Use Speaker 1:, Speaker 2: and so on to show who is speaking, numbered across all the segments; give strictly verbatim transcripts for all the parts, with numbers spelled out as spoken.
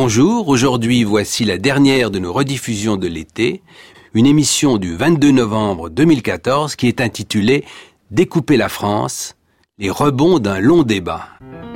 Speaker 1: Bonjour, aujourd'hui voici la dernière de nos rediffusions de l'été, une émission du vingt-deux novembre deux mille quatorze qui est intitulée « Découper la France, les rebonds d'un long débat ».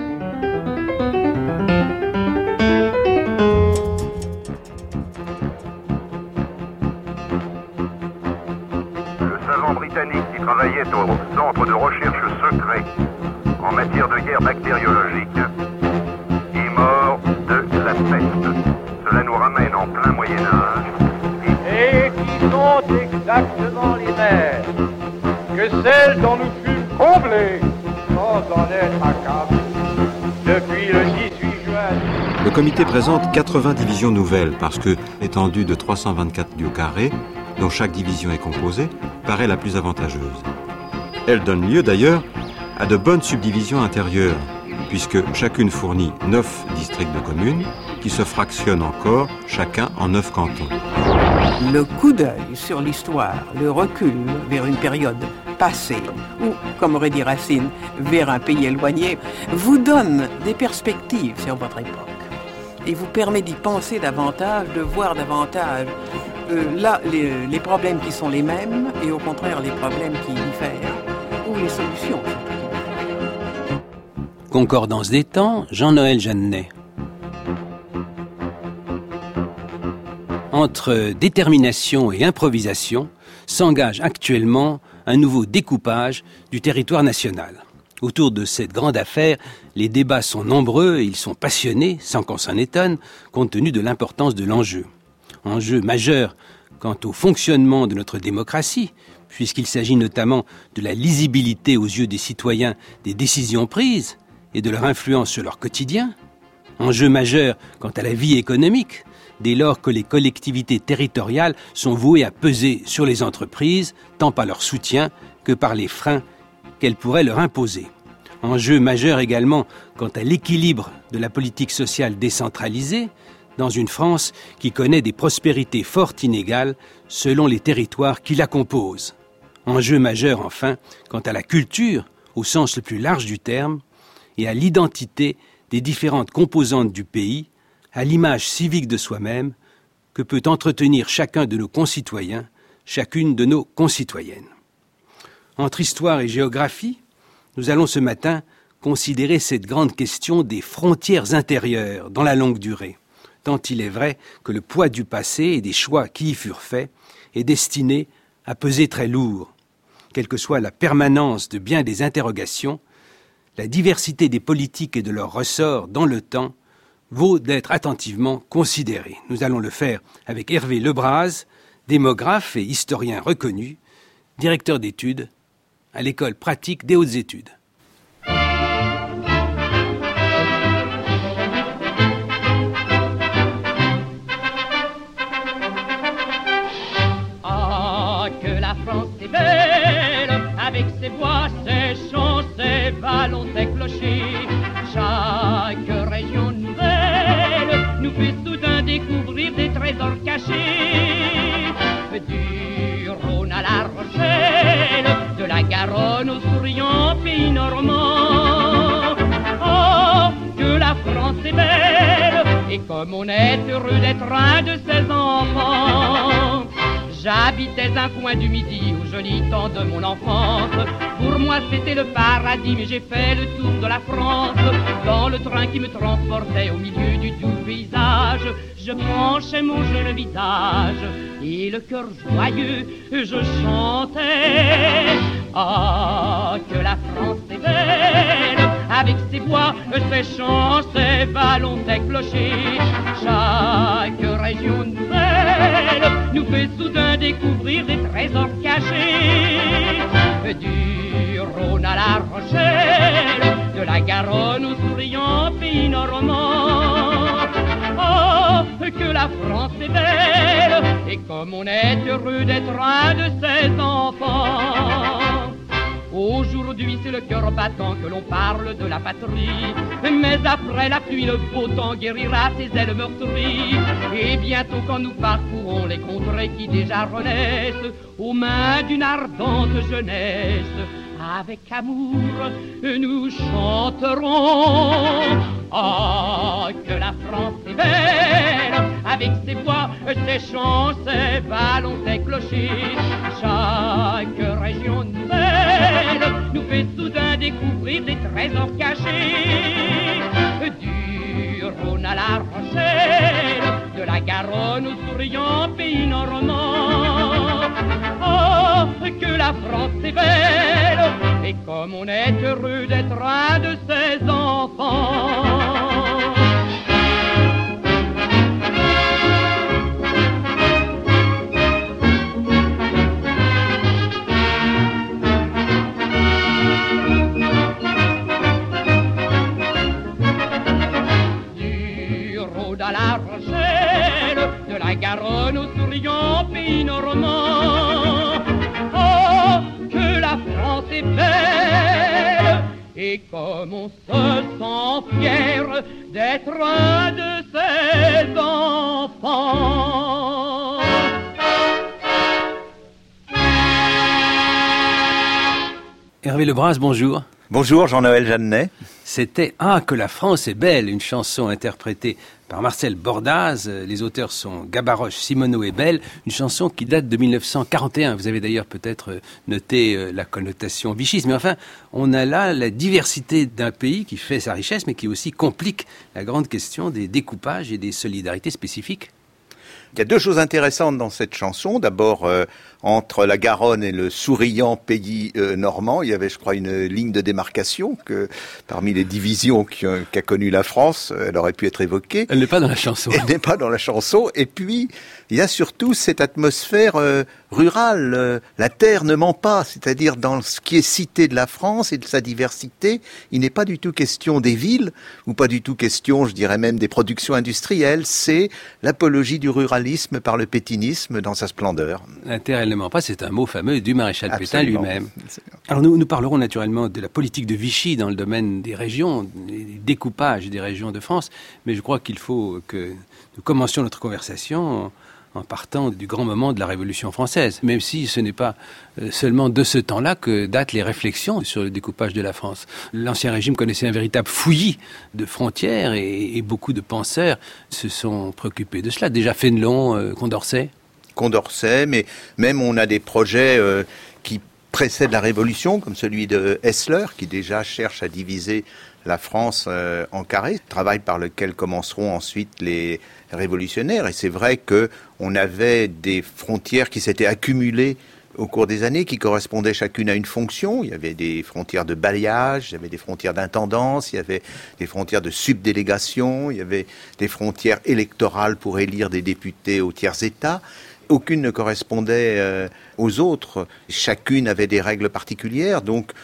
Speaker 2: Britannique qui travaillait au centre de recherche secret en matière de guerre bactériologique est mort de la peste. Cela nous ramène en plein Moyen-Âge.
Speaker 3: Et qui sont exactement les mêmes que celles dont nous fûmes comblés sans en être accablés depuis le dix-huit juin.
Speaker 4: Le comité présente quatre-vingts divisions nouvelles parce que l'étendue de trois cent vingt-quatre lieues carrées, dont chaque division est composée, paraît la plus avantageuse. Elle donne lieu d'ailleurs à de bonnes subdivisions intérieures, puisque chacune fournit neuf districts de communes qui se fractionnent encore, chacun en neuf cantons.
Speaker 5: Le coup d'œil sur l'histoire, le recul vers une période passée, ou, comme aurait dit Racine, vers un pays éloigné, vous donne des perspectives sur votre époque et vous permet d'y penser davantage, de voir davantage euh, là les, les problèmes qui sont les mêmes et au contraire les problèmes qui diffèrent ou les solutions.
Speaker 1: Concordance des temps, Jean-Noël Jeannet. Entre détermination et improvisation s'engage actuellement un nouveau découpage du territoire national. Autour de cette grande affaire, les débats sont nombreux et ils sont passionnés, sans qu'on s'en étonne, compte tenu de l'importance de l'enjeu. Enjeu majeur quant au fonctionnement de notre démocratie, puisqu'il s'agit notamment de la lisibilité aux yeux des citoyens des décisions prises et de leur influence sur leur quotidien. Enjeu majeur quant à la vie économique, dès lors que les collectivités territoriales sont vouées à peser sur les entreprises, tant par leur soutien que par les freins qu'elles pourraient leur imposer. Enjeu majeur également quant à l'équilibre de la politique sociale décentralisée dans une France qui connaît des prospérités fort inégales selon les territoires qui la composent. Enjeu majeur enfin quant à la culture au sens le plus large du terme et à l'identité des différentes composantes du pays, à l'image civique de soi-même que peut entretenir chacun de nos concitoyens, chacune de nos concitoyennes. Entre histoire et géographie, nous allons ce matin considérer cette grande question des frontières intérieures dans la longue durée, tant il est vrai que le poids du passé et des choix qui y furent faits est destiné à peser très lourd. Quelle que soit la permanence de bien des interrogations, la diversité des politiques et de leurs ressorts dans le temps vaut d'être attentivement considérée. Nous allons le faire avec Hervé Lebras, démographe et historien reconnu, directeur d'études à l'École pratique des hautes études.
Speaker 6: Ah, que la France est belle, avec ses bois, ses champs, ses vallons, ses clochers. Chaque région nouvelle nous fait soudain découvrir des trésors cachés. Du Rhône à la Rochelle, de la Garonne au souriant pays normand. Oh, que la France est belle, et comme on est heureux d'être un de ses enfants. J'habitais un coin du Midi au joli temps de mon enfance. Pour moi c'était le paradis, mais j'ai fait le tour de la France. Dans le train qui me transportait au milieu du doux paysage, je penchais mon jeune visage et le cœur joyeux je chantais. Ah, que la France est belle, avec ses bois, ses champs, ses vallons, ses clochers. Chaque région nouvelle nous fait soudain découvrir des trésors cachés. Du Rhône à la Rochelle, de la Garonne au souriant pays normand. Oh, que la France est belle, et comme on est heureux d'être un de ses enfants. Aujourd'hui c'est le cœur battant que l'on parle de la patrie, mais après la pluie le beau temps guérira ses ailes meurtries. Et bientôt quand nous parcourons les contrées qui déjà renaissent aux mains d'une ardente jeunesse, avec amour, nous chanterons. Oh, que la France est belle, avec ses bois, ses champs, ses vallons, ses clochers. Chaque région nouvelle nous fait soudain découvrir des trésors cachés. Du Rhône à la Rochelle, de la Garonne au souriant pays normand. Oh, que la France est belle, et comme on est heureux d'être un de ses enfants. Du Rhône à la Rochelle, de la Garonne au souriant pays normand. Oh, que la France est belle, et comme on se sent fier d'être un de ses enfants.
Speaker 1: Hervé Lebras, bonjour.
Speaker 7: Bonjour Jean-Noël Jeannet.
Speaker 1: C'était « Ah, que la France est belle », une chanson interprétée par Marcel Bordaz. Les auteurs sont Gabaroche, Simoneau et Bell. Une chanson qui date de mille neuf cent quarante et un. Vous avez d'ailleurs peut-être noté la connotation vichiste. Mais enfin, on a là la diversité d'un pays qui fait sa richesse, mais qui aussi complique la grande question des découpages et des solidarités spécifiques.
Speaker 7: Il y a deux choses intéressantes dans cette chanson. D'abord, euh, entre la Garonne et le souriant pays euh, normand, il y avait, je crois, une ligne de démarcation que, parmi les divisions qu'a, qu'a connu la France, elle aurait pu être évoquée.
Speaker 1: Elle n'est pas dans la chanson.
Speaker 7: Elle n'est pas dans la chanson. Et puis, il y a surtout cette atmosphère euh, rurale. Euh, la terre ne ment pas. C'est-à-dire, dans ce qui est cité de la France et de sa diversité, il n'est pas du tout question des villes, ou pas du tout question, je dirais même, des productions industrielles. C'est l'apologie du ruralisme par le pétinisme dans sa splendeur.
Speaker 1: La terre, elle ne ment pas, c'est un mot fameux du maréchal
Speaker 7: Absolument.
Speaker 1: Pétain lui-même. Alors nous, nous parlerons naturellement de la politique de Vichy dans le domaine des régions, des découpages des régions de France, mais je crois qu'il faut que nous commencions notre conversation en, en partant du grand moment de la Révolution française, même si ce n'est pas seulement de ce temps-là que datent les réflexions sur le découpage de la France. L'Ancien Régime connaissait un véritable fouillis de frontières et, et beaucoup de penseurs se sont préoccupés de cela. Déjà Fénelon, euh, Condorcet.
Speaker 7: Condorcet, mais même on a des projets euh, qui précèdent la Révolution, comme celui de Hessler, qui déjà cherche à diviser la France euh, en carrés, travail par lequel commenceront ensuite les révolutionnaires. Et c'est vrai que on avait des frontières qui s'étaient accumulées au cours des années, qui correspondaient chacune à une fonction. Il y avait des frontières de bailliage, il y avait des frontières d'intendance, il y avait des frontières de subdélégation, il y avait des frontières électorales pour élire des députés aux tiers-États. Aucune ne correspondait euh, aux autres. Chacune avait des règles particulières. Donc,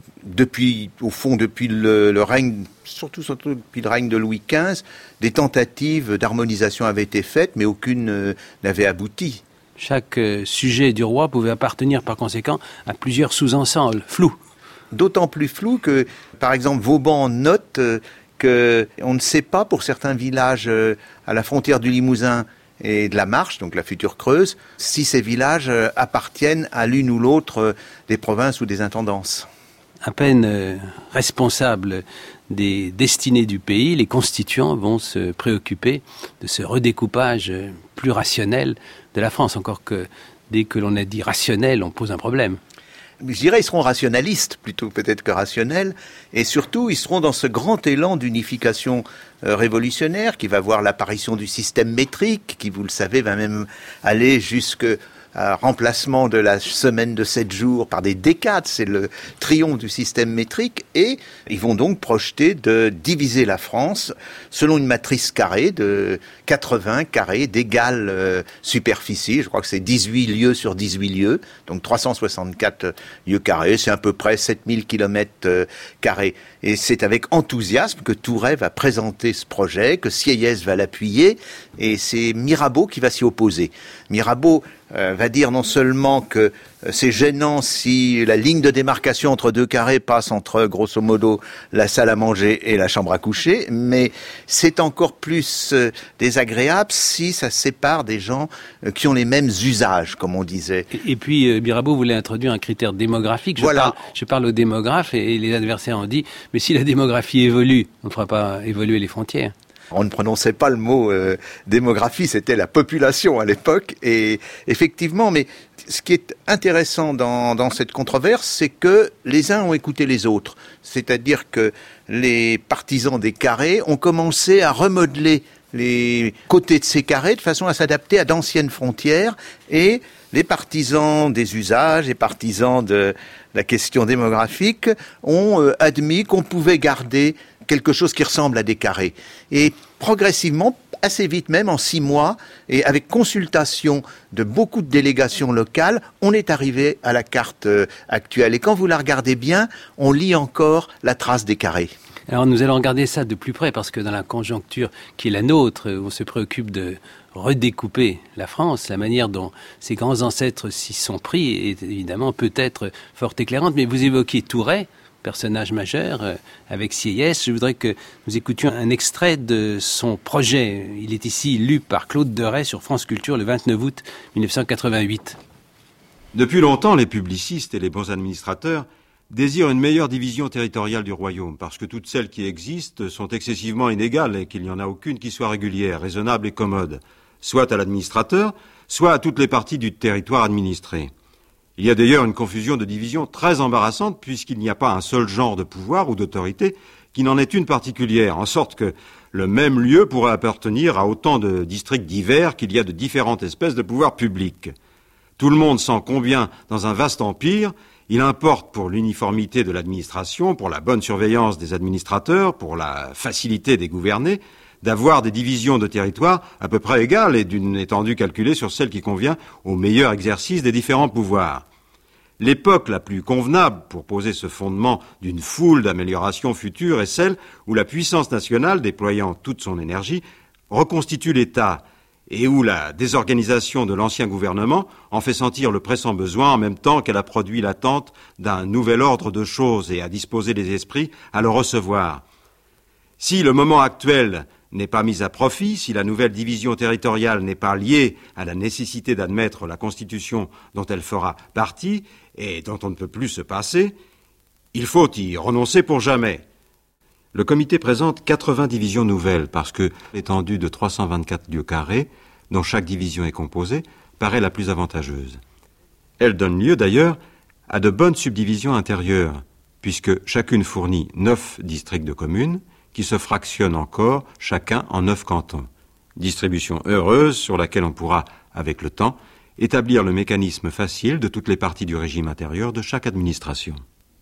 Speaker 7: depuis, au fond, depuis le, le règne, surtout, surtout depuis le règne de Louis quinze, des tentatives d'harmonisation avaient été faites, mais aucune euh, n'avait abouti.
Speaker 1: Chaque euh, sujet du roi pouvait appartenir par conséquent à plusieurs sous-ensembles flous.
Speaker 7: D'autant plus flou que, par exemple, Vauban note euh, qu'on ne sait pas pour certains villages euh, à la frontière du Limousin et de la Marche, donc la future Creuse, si ces villages euh, appartiennent à l'une ou l'autre euh, des provinces ou des intendances.
Speaker 1: À peine euh, responsables des destinées du pays, les constituants vont se préoccuper de ce redécoupage euh, plus rationnel de la France, encore que dès que l'on a dit rationnel, on pose un problème.
Speaker 7: Je dirais ils seront rationalistes plutôt peut-être que rationnels, et surtout ils seront dans ce grand élan d'unification euh, révolutionnaire qui va voir l'apparition du système métrique, qui, vous le savez, va même aller jusque à remplacement de la semaine de sept jours par des décades. C'est le triomphe du système métrique, et ils vont donc projeter de diviser la France selon une matrice carrée de quatre-vingts carrés d'égale euh, superficie. Je crois que c'est dix-huit lieues sur dix-huit lieues, donc trois cent soixante-quatre lieues carrées, c'est à peu près sept mille kilomètres euh, carrés. Et c'est avec enthousiasme que Touret va présenter ce projet, que Sieyès va l'appuyer, et c'est Mirabeau qui va s'y opposer. Mirabeau euh, va dire non seulement que euh, c'est gênant si la ligne de démarcation entre deux carrés passe entre, grosso modo, la salle à manger et la chambre à coucher, mais c'est encore plus euh, désagréable si ça sépare des gens euh, qui ont les mêmes usages, comme on disait.
Speaker 1: Et, et puis, euh, Mirabeau voulait introduire un critère démographique. Je,
Speaker 7: voilà.
Speaker 1: parle, je parle aux démographes et, et les adversaires ont dit, mais si la démographie évolue, on ne fera pas évoluer les frontières.
Speaker 7: On ne prononçait pas le mot euh, démographie, c'était la population à l'époque. Et effectivement, mais ce qui est intéressant dans, dans cette controverse, c'est que les uns ont écouté les autres. C'est-à-dire que les partisans des carrés ont commencé à remodeler les côtés de ces carrés de façon à s'adapter à d'anciennes frontières, et les partisans des usages, les partisans de la question démographique ont euh, admis qu'on pouvait garder quelque chose qui ressemble à des carrés. Et progressivement, assez vite même, en six mois, et avec consultation de beaucoup de délégations locales, on est arrivé à la carte euh, actuelle. Et quand vous la regardez bien, on lit encore la trace des carrés.
Speaker 1: Alors nous allons regarder ça de plus près, parce que dans la conjoncture qui est la nôtre, où on se préoccupe de redécouper la France, la manière dont ses grands ancêtres s'y sont pris est évidemment peut-être fort éclairante. Mais vous évoquiez Touret, personnage majeur, euh, avec Sieyès. Je voudrais que nous écoutions un extrait de son projet. Il est ici lu par Claude Deray sur France Culture le vingt-neuf août mille neuf cent quatre-vingt-huit.
Speaker 4: Depuis longtemps, les publicistes et les bons administrateurs désirent une meilleure division territoriale du royaume, parce que toutes celles qui existent sont excessivement inégales et qu'il n'y en a aucune qui soit régulière, raisonnable et commode, soit à l'administrateur, soit à toutes les parties du territoire administré. Il y a d'ailleurs une confusion de division très embarrassante, puisqu'il n'y a pas un seul genre de pouvoir ou d'autorité qui n'en est une particulière, en sorte que le même lieu pourrait appartenir à autant de districts divers qu'il y a de différentes espèces de pouvoirs publics. Tout le monde sent combien, dans un vaste empire, il importe pour l'uniformité de l'administration, pour la bonne surveillance des administrateurs, pour la facilité des gouvernés, d'avoir des divisions de territoire à peu près égales et d'une étendue calculée sur celle qui convient au meilleur exercice des différents pouvoirs. L'époque la plus convenable pour poser ce fondement d'une foule d'améliorations futures est celle où la puissance nationale, déployant toute son énergie, reconstitue l'État, et où la désorganisation de l'ancien gouvernement en fait sentir le pressant besoin en même temps qu'elle a produit l'attente d'un nouvel ordre de choses et a disposé les esprits à le recevoir. Si le moment actuel n'est pas mis à profit, si la nouvelle division territoriale n'est pas liée à la nécessité d'admettre la Constitution dont elle fera partie et dont on ne peut plus se passer, il faut y renoncer pour jamais. Le comité présente quatre-vingts divisions nouvelles parce que l'étendue de trois cent vingt-quatre lieues carrées, dont chaque division est composée, paraît la plus avantageuse. Elle donne lieu d'ailleurs à de bonnes subdivisions intérieures, puisque chacune fournit neuf districts de communes qui se fractionnent encore chacun en neuf cantons. Distribution heureuse sur laquelle on pourra, avec le temps, établir le mécanisme facile de toutes les parties du régime intérieur de chaque administration.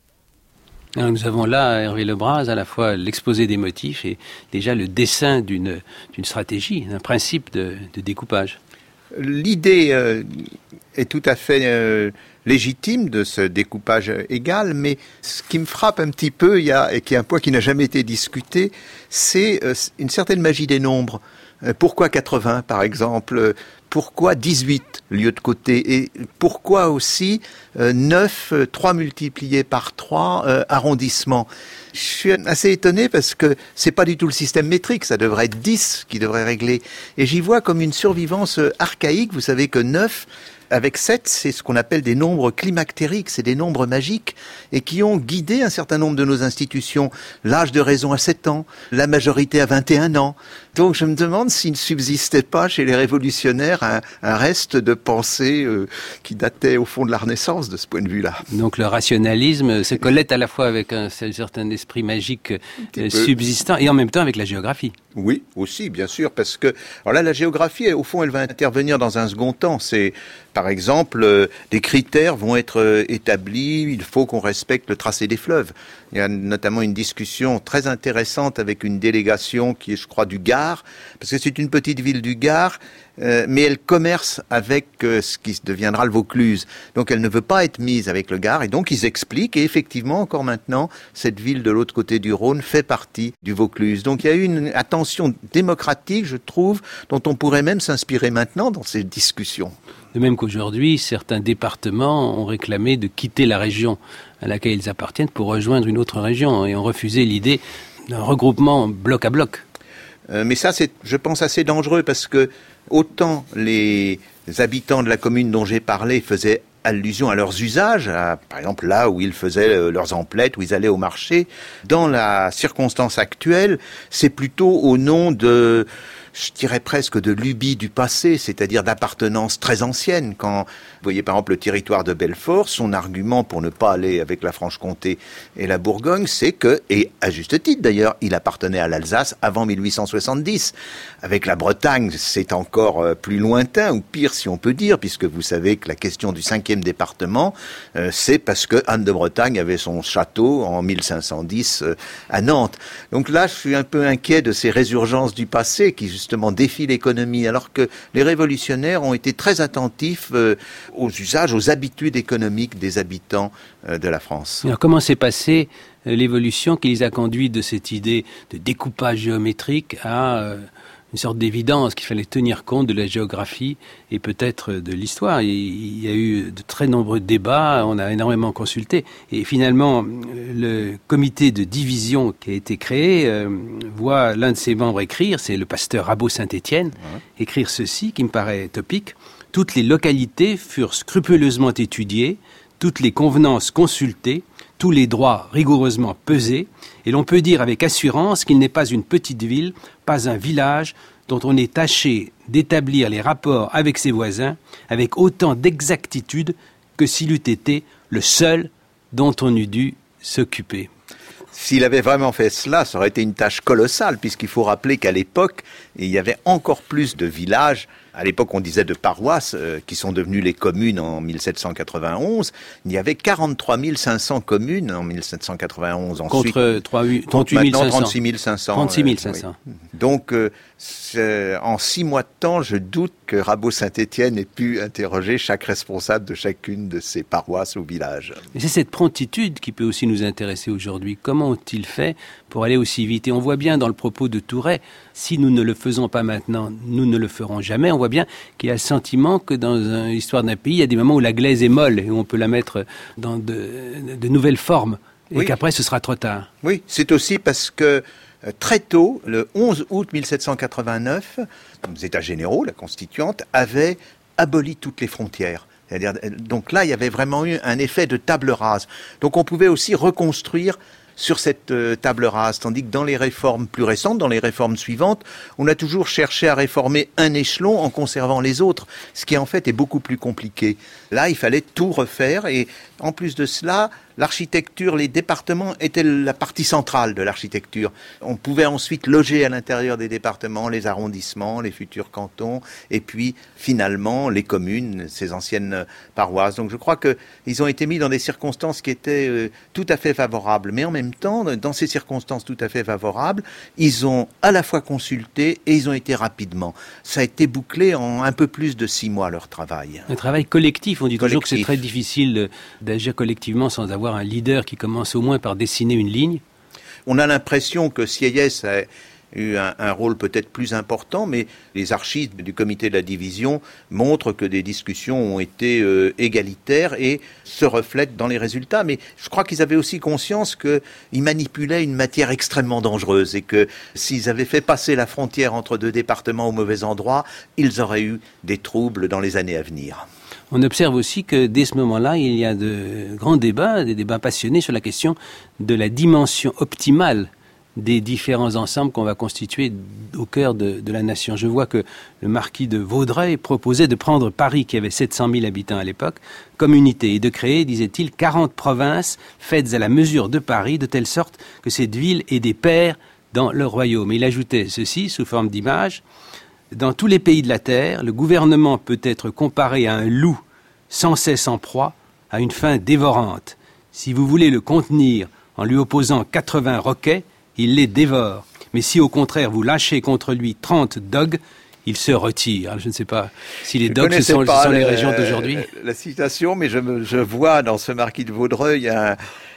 Speaker 1: Alors nous avons là, Hervé Lebras, à la fois l'exposé des motifs et déjà le dessin d'une, d'une stratégie, d'un principe de, de découpage.
Speaker 7: L'idée euh, est tout à fait euh, légitime de ce découpage égal, mais ce qui me frappe un petit peu, il y a, et qui est un point qui n'a jamais été discuté, c'est euh, une certaine magie des nombres. Euh, pourquoi quatre-vingts, par exemple ? Pourquoi dix-huit lieux de côté? Et pourquoi aussi euh, neuf, trois multiplié par trois euh, arrondissements? Je suis assez étonné parce que c'est pas du tout le système métrique, ça devrait être dix qui devrait régler. Et j'y vois comme une survivance archaïque. Vous savez que neuf avec sept, c'est ce qu'on appelle des nombres climactériques, c'est des nombres magiques et qui ont guidé un certain nombre de nos institutions. L'âge de raison à sept ans, la majorité à vingt et un ans. Donc je me demande s'il ne subsistait pas chez les révolutionnaires un, un reste de pensée euh, qui datait au fond de la Renaissance de ce point de vue-là.
Speaker 1: Donc le rationalisme se collait à la fois avec un, un certain esprit magique euh, subsistant et en même temps avec la géographie.
Speaker 7: Oui, aussi, bien sûr, parce que alors là, la géographie, au fond, elle va intervenir dans un second temps. C'est, par exemple, euh, des critères vont être euh, établis. Il faut qu'on respecte le tracé des fleuves. Il y a notamment une discussion très intéressante avec une délégation qui est, je crois, du Gard, parce que c'est une petite ville du Gard, euh, mais elle commerce avec euh, ce qui deviendra le Vaucluse. Donc elle ne veut pas être mise avec le Gard, et donc ils expliquent, et effectivement, encore maintenant, cette ville de l'autre côté du Rhône fait partie du Vaucluse. Donc il y a eu une attention démocratique, je trouve, dont on pourrait même s'inspirer maintenant dans ces discussions.
Speaker 1: De même qu'aujourd'hui, certains départements ont réclamé de quitter la région à laquelle ils appartiennent pour rejoindre une autre région et ont refusé l'idée d'un regroupement bloc à bloc.
Speaker 7: Euh, mais ça, c'est, je pense, assez dangereux parce que autant les habitants de la commune dont j'ai parlé faisaient allusion à leurs usages, à, par exemple là où ils faisaient euh, leurs emplettes, où ils allaient au marché. Dans la circonstance actuelle, c'est plutôt au nom de, je dirais presque de lubie du passé, c'est-à-dire d'appartenance très ancienne. Quand vous voyez par exemple le territoire de Belfort, son argument pour ne pas aller avec la Franche-Comté et la Bourgogne, c'est que, et à juste titre d'ailleurs, il appartenait à l'Alsace avant mille huit cent soixante-dix. Avec la Bretagne, c'est encore euh, plus lointain, ou pire si on peut dire, puisque vous savez que la question du cinquième département, euh, c'est parce que Anne de Bretagne avait son château en mille cinq cent dix euh, à Nantes. Donc là, je suis un peu inquiet de ces résurgences du passé qui justement défient l'économie, alors que les révolutionnaires ont été très attentifs euh, aux usages, aux habitudes économiques des habitants euh, de la France.
Speaker 1: Alors comment s'est passée euh, l'évolution qui les a conduits de cette idée de découpage géométrique à euh, une sorte d'évidence qu'il fallait tenir compte de la géographie et peut-être de l'histoire. Il y a eu de très nombreux débats, on a énormément consulté. Et finalement, le comité de division qui a été créé euh, voit l'un de ses membres écrire, c'est le pasteur Rabot Saint-Étienne, ouais. écrire ceci qui me paraît topique. Toutes les localités furent scrupuleusement étudiées, toutes les convenances consultées, tous les droits rigoureusement pesés, et l'on peut dire avec assurance qu'il n'est pas une petite ville, pas un village, dont on ait tâché d'établir les rapports avec ses voisins avec autant d'exactitude que s'il eût été le seul dont on eût dû s'occuper.
Speaker 7: S'il avait vraiment fait cela, ça aurait été une tâche colossale, puisqu'il faut rappeler qu'à l'époque, il y avait encore plus de villages. À l'époque, on disait de paroisses, euh, qui sont devenues les communes en mille sept cent quatre-vingt-onze. Il y avait quarante-trois mille cinq cents communes en mille sept cent quatre-vingt-onze. Ensuite,
Speaker 1: contre trente-huit mille cinq cents.
Speaker 7: trente-six mille cinq cents.
Speaker 1: trente-six mille cinq cents.
Speaker 7: Euh, oui. Donc, euh, en six mois de temps, je doute que Rabot Saint-Étienne ait pu interroger chaque responsable de chacune de ces paroisses ou villages.
Speaker 1: Et c'est cette promptitude qui peut aussi nous intéresser aujourd'hui. Comment ont-ils fait pour aller aussi vite? Et on voit bien dans le propos de Touret, si nous ne le faisons pas maintenant, nous ne le ferons jamais. On voit bien qu'il y a le sentiment que dans l'histoire d'un pays, il y a des moments où la glaise est molle et où on peut la mettre dans de, de nouvelles formes et oui. qu'après ce sera trop tard.
Speaker 7: Oui, c'est aussi parce que très tôt, le onze août mille sept cent quatre-vingt-neuf, les États généraux, la Constituante, avaient aboli toutes les frontières. C'est-à-dire, donc là, il y avait vraiment eu un effet de table rase. Donc on pouvait aussi reconstruire sur cette euh, table rase, tandis que dans les réformes plus récentes, dans les réformes suivantes, on a toujours cherché à réformer un échelon en conservant les autres, ce qui en fait est beaucoup plus compliqué. Là, il fallait tout refaire et en plus de cela, l'architecture, les départements étaient la partie centrale de l'architecture. On pouvait ensuite loger à l'intérieur des départements les arrondissements, les futurs cantons, et puis finalement les communes, ces anciennes paroisses. Donc je crois qu'ils ont été mis dans des circonstances qui étaient euh, tout à fait favorables. Mais en même temps, dans ces circonstances tout à fait favorables, ils ont à la fois consulté et ils ont été rapidement. Ça a été bouclé en un peu plus de six mois, leur travail.
Speaker 1: Un travail collectif. On dit
Speaker 7: collectif.
Speaker 1: toujours que c'est très difficile d'agir collectivement sans avoir un leader qui commence au moins par dessiner une ligne.
Speaker 7: On a l'impression que Sieyès a eu un, un rôle peut-être plus important, mais les archives du comité de la division montrent que des discussions ont été euh, égalitaires et se reflètent dans les résultats. Mais je crois qu'ils avaient aussi conscience qu'ils manipulaient une matière extrêmement dangereuse et que s'ils avaient fait passer la frontière entre deux départements au mauvais endroit, ils auraient eu des troubles dans les années à venir.
Speaker 1: On observe aussi que dès ce moment-là, il y a de grands débats, des débats passionnés sur la question de la dimension optimale des différents ensembles qu'on va constituer au cœur de, de la nation. Je vois que le marquis de Vaudreuil proposait de prendre Paris, qui avait sept cent mille habitants à l'époque, comme unité, et de créer, disait-il, quarante provinces faites à la mesure de Paris, de telle sorte que cette ville ait des pairs dans le royaume. Et il ajoutait ceci, sous forme d'image: dans tous les pays de la terre, le gouvernement peut être comparé à un loup sans cesse en proie, à une faim dévorante. Si vous voulez le contenir en lui opposant quatre-vingts roquets, il les dévore. Mais si au contraire vous lâchez contre lui trente dogues, il se retire. Alors, je ne sais pas si les dogues, ce sont, ce sont les régions d'aujourd'hui.
Speaker 7: La citation, mais je, me, je vois dans ce marquis de Vaudreuil un,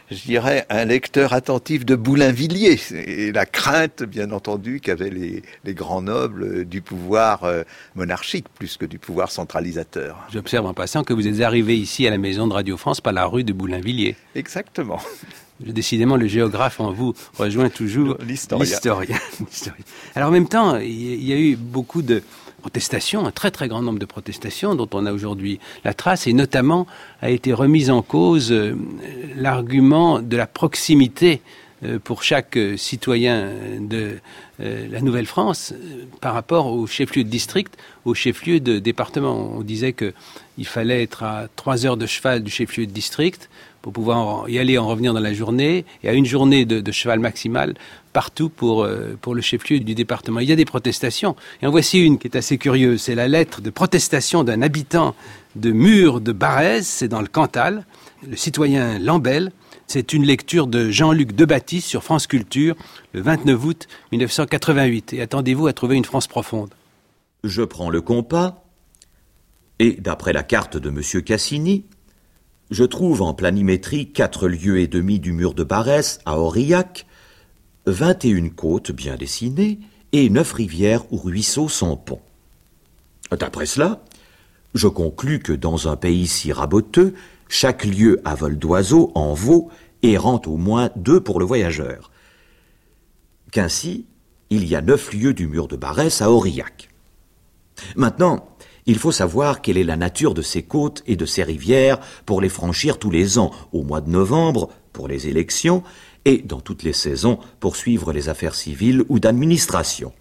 Speaker 7: je dirais, un lecteur attentif de Boulainvilliers et la crainte, bien entendu, qu'avaient les, les grands nobles du pouvoir euh, monarchique plus que du pouvoir centralisateur.
Speaker 1: J'observe en passant que vous êtes arrivé ici à la maison de Radio France par la rue de Boulainvilliers.
Speaker 7: Exactement.
Speaker 1: Décidément, le géographe en vous rejoint toujours
Speaker 7: l'historien.
Speaker 1: l'historien. Alors en même temps, il y a eu beaucoup de protestations, un très très grand nombre de protestations dont on a aujourd'hui la trace, et notamment a été remise en cause euh, l'argument de la proximité euh, pour chaque euh, citoyen de euh, la Nouvelle-France euh, par rapport au chef-lieu de district, au chef-lieu de département. On disait qu'il fallait être à trois heures de cheval du chef-lieu de district pour pouvoir y aller, en revenir dans la journée, et à une journée de, de cheval maximal partout pour, euh, pour le chef-lieu du département. Il y a des protestations. Et en voici une qui est assez curieuse. C'est la lettre de protestation d'un habitant de Mur de Barrez, c'est dans le Cantal, le citoyen Lambel. C'est une lecture de Jean-Luc Debaptiste sur France Culture, le vingt-neuf août mille neuf cent quatre-vingt-huit. Et attendez-vous à trouver une France profonde.
Speaker 8: Je prends le compas, et d'après la carte de M. Cassini, je trouve en planimétrie quatre lieues et demie du mur de Barès à Aurillac, vingt et une côtes bien dessinées et neuf rivières ou ruisseaux sans pont. D'après cela, je conclus que dans un pays si raboteux, chaque lieu à vol d'oiseau en vaut et rend au moins deux pour le voyageur. Qu'ainsi, il y a neuf lieues du mur de Barès à Aurillac. Maintenant, il faut savoir quelle est la nature de ces côtes et de ces rivières pour les franchir tous les ans, au mois de novembre, pour les élections, et dans toutes les saisons pour suivre les affaires civiles ou d'administration.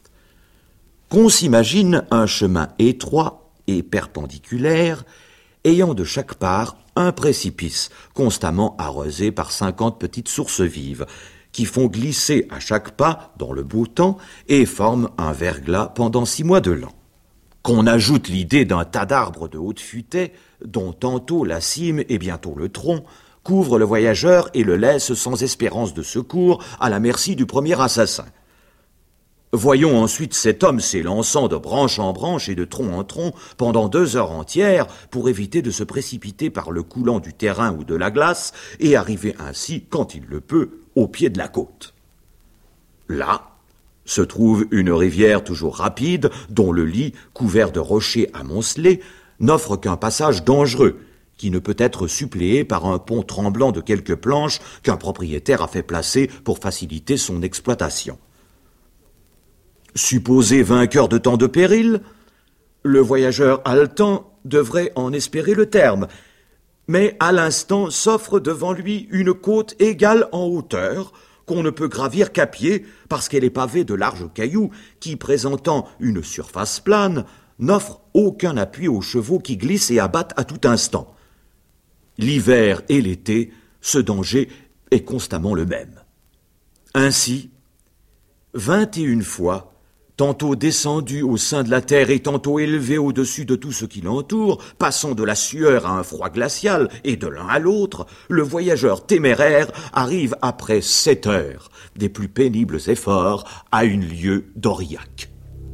Speaker 8: Qu'on s'imagine un chemin étroit et perpendiculaire, ayant de chaque part un précipice, constamment arrosé par cinquante petites sources vives, qui font glisser à chaque pas dans le beau temps et forment un verglas pendant six mois de l'an. Qu'on ajoute l'idée d'un tas d'arbres de haute futaie, dont tantôt la cime et bientôt le tronc, couvre le voyageur et le laisse sans espérance de secours à la merci du premier assassin. Voyons ensuite cet homme s'élançant de branche en branche et de tronc en tronc pendant deux heures entières pour éviter de se précipiter par le coulant du terrain ou de la glace et arriver ainsi, quand il le peut, au pied de la côte. Là se trouve une rivière toujours rapide, dont le lit, couvert de rochers amoncelés, n'offre qu'un passage dangereux, qui ne peut être suppléé par un pont tremblant de quelques planches qu'un propriétaire a fait placer pour faciliter son exploitation. Supposé vainqueur de tant de périls, le voyageur haletant devrait en espérer le terme, mais à l'instant s'offre devant lui une côte égale en hauteur, qu'on ne peut gravir qu'à pied parce qu'elle est pavée de larges cailloux qui, présentant une surface plane, n'offrent aucun appui aux chevaux qui glissent et abattent à tout instant. L'hiver et l'été, ce danger est constamment le même. Ainsi, vingt et une fois, tantôt descendu au sein de la terre et tantôt élevé au-dessus de tout ce qui l'entoure, passant de la sueur à un froid glacial et de l'un à l'autre, le voyageur téméraire arrive après sept heures des plus pénibles efforts à une lieue d'Aurillac.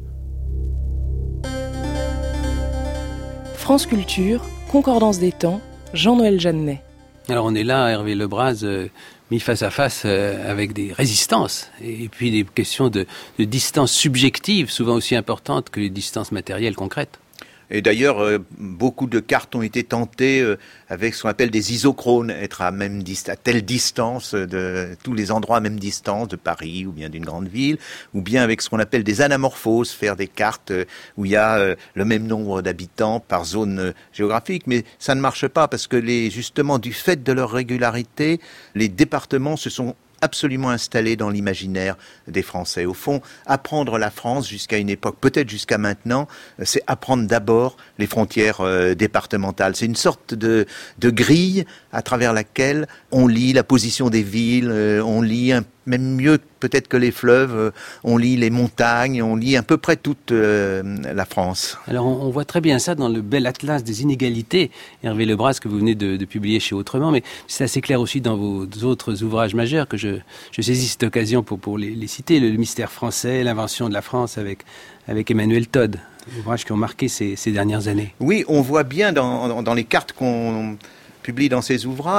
Speaker 9: France Culture, Concordance des temps, Jean-Noël Jeannet.
Speaker 1: Alors on est là, Hervé Lebras, euh, mis face à face euh, avec des résistances et puis des questions de, de distance subjective, souvent aussi importantes que les distances matérielles concrètes.
Speaker 7: Et d'ailleurs, euh, beaucoup de cartes ont été tentées euh, avec ce qu'on appelle des isochrones, être à, même dist- à telle distance de tous les endroits à même distance de Paris ou bien d'une grande ville, ou bien avec ce qu'on appelle des anamorphoses, faire des cartes euh, où il y a euh, le même nombre d'habitants par zone euh, géographique, mais ça ne marche pas parce que les, justement du fait de leur régularité, les départements se sont absolument installé dans l'imaginaire des Français. Au fond, apprendre la France jusqu'à une époque, peut-être jusqu'à maintenant, c'est apprendre d'abord les frontières euh, départementales. C'est une sorte de, de grille à travers laquelle on lit la position des villes, euh, on lit un, même mieux peut-être que les fleuves, euh, on lit les montagnes, on lit à peu près toute euh, la France.
Speaker 1: Alors on, on voit très bien ça dans le bel atlas des inégalités, Hervé Lebras, que vous venez de, de publier chez Autrement, mais c'est assez clair aussi dans vos autres ouvrages majeurs que je, je saisis cette occasion pour, pour les, les citer, le, le mystère français, l'invention de la France avec, avec Emmanuel Todd, ouvrages qui ont marqué ces, ces dernières années.
Speaker 7: Oui, on voit bien dans, dans les cartes qu'on publie dans ces ouvrages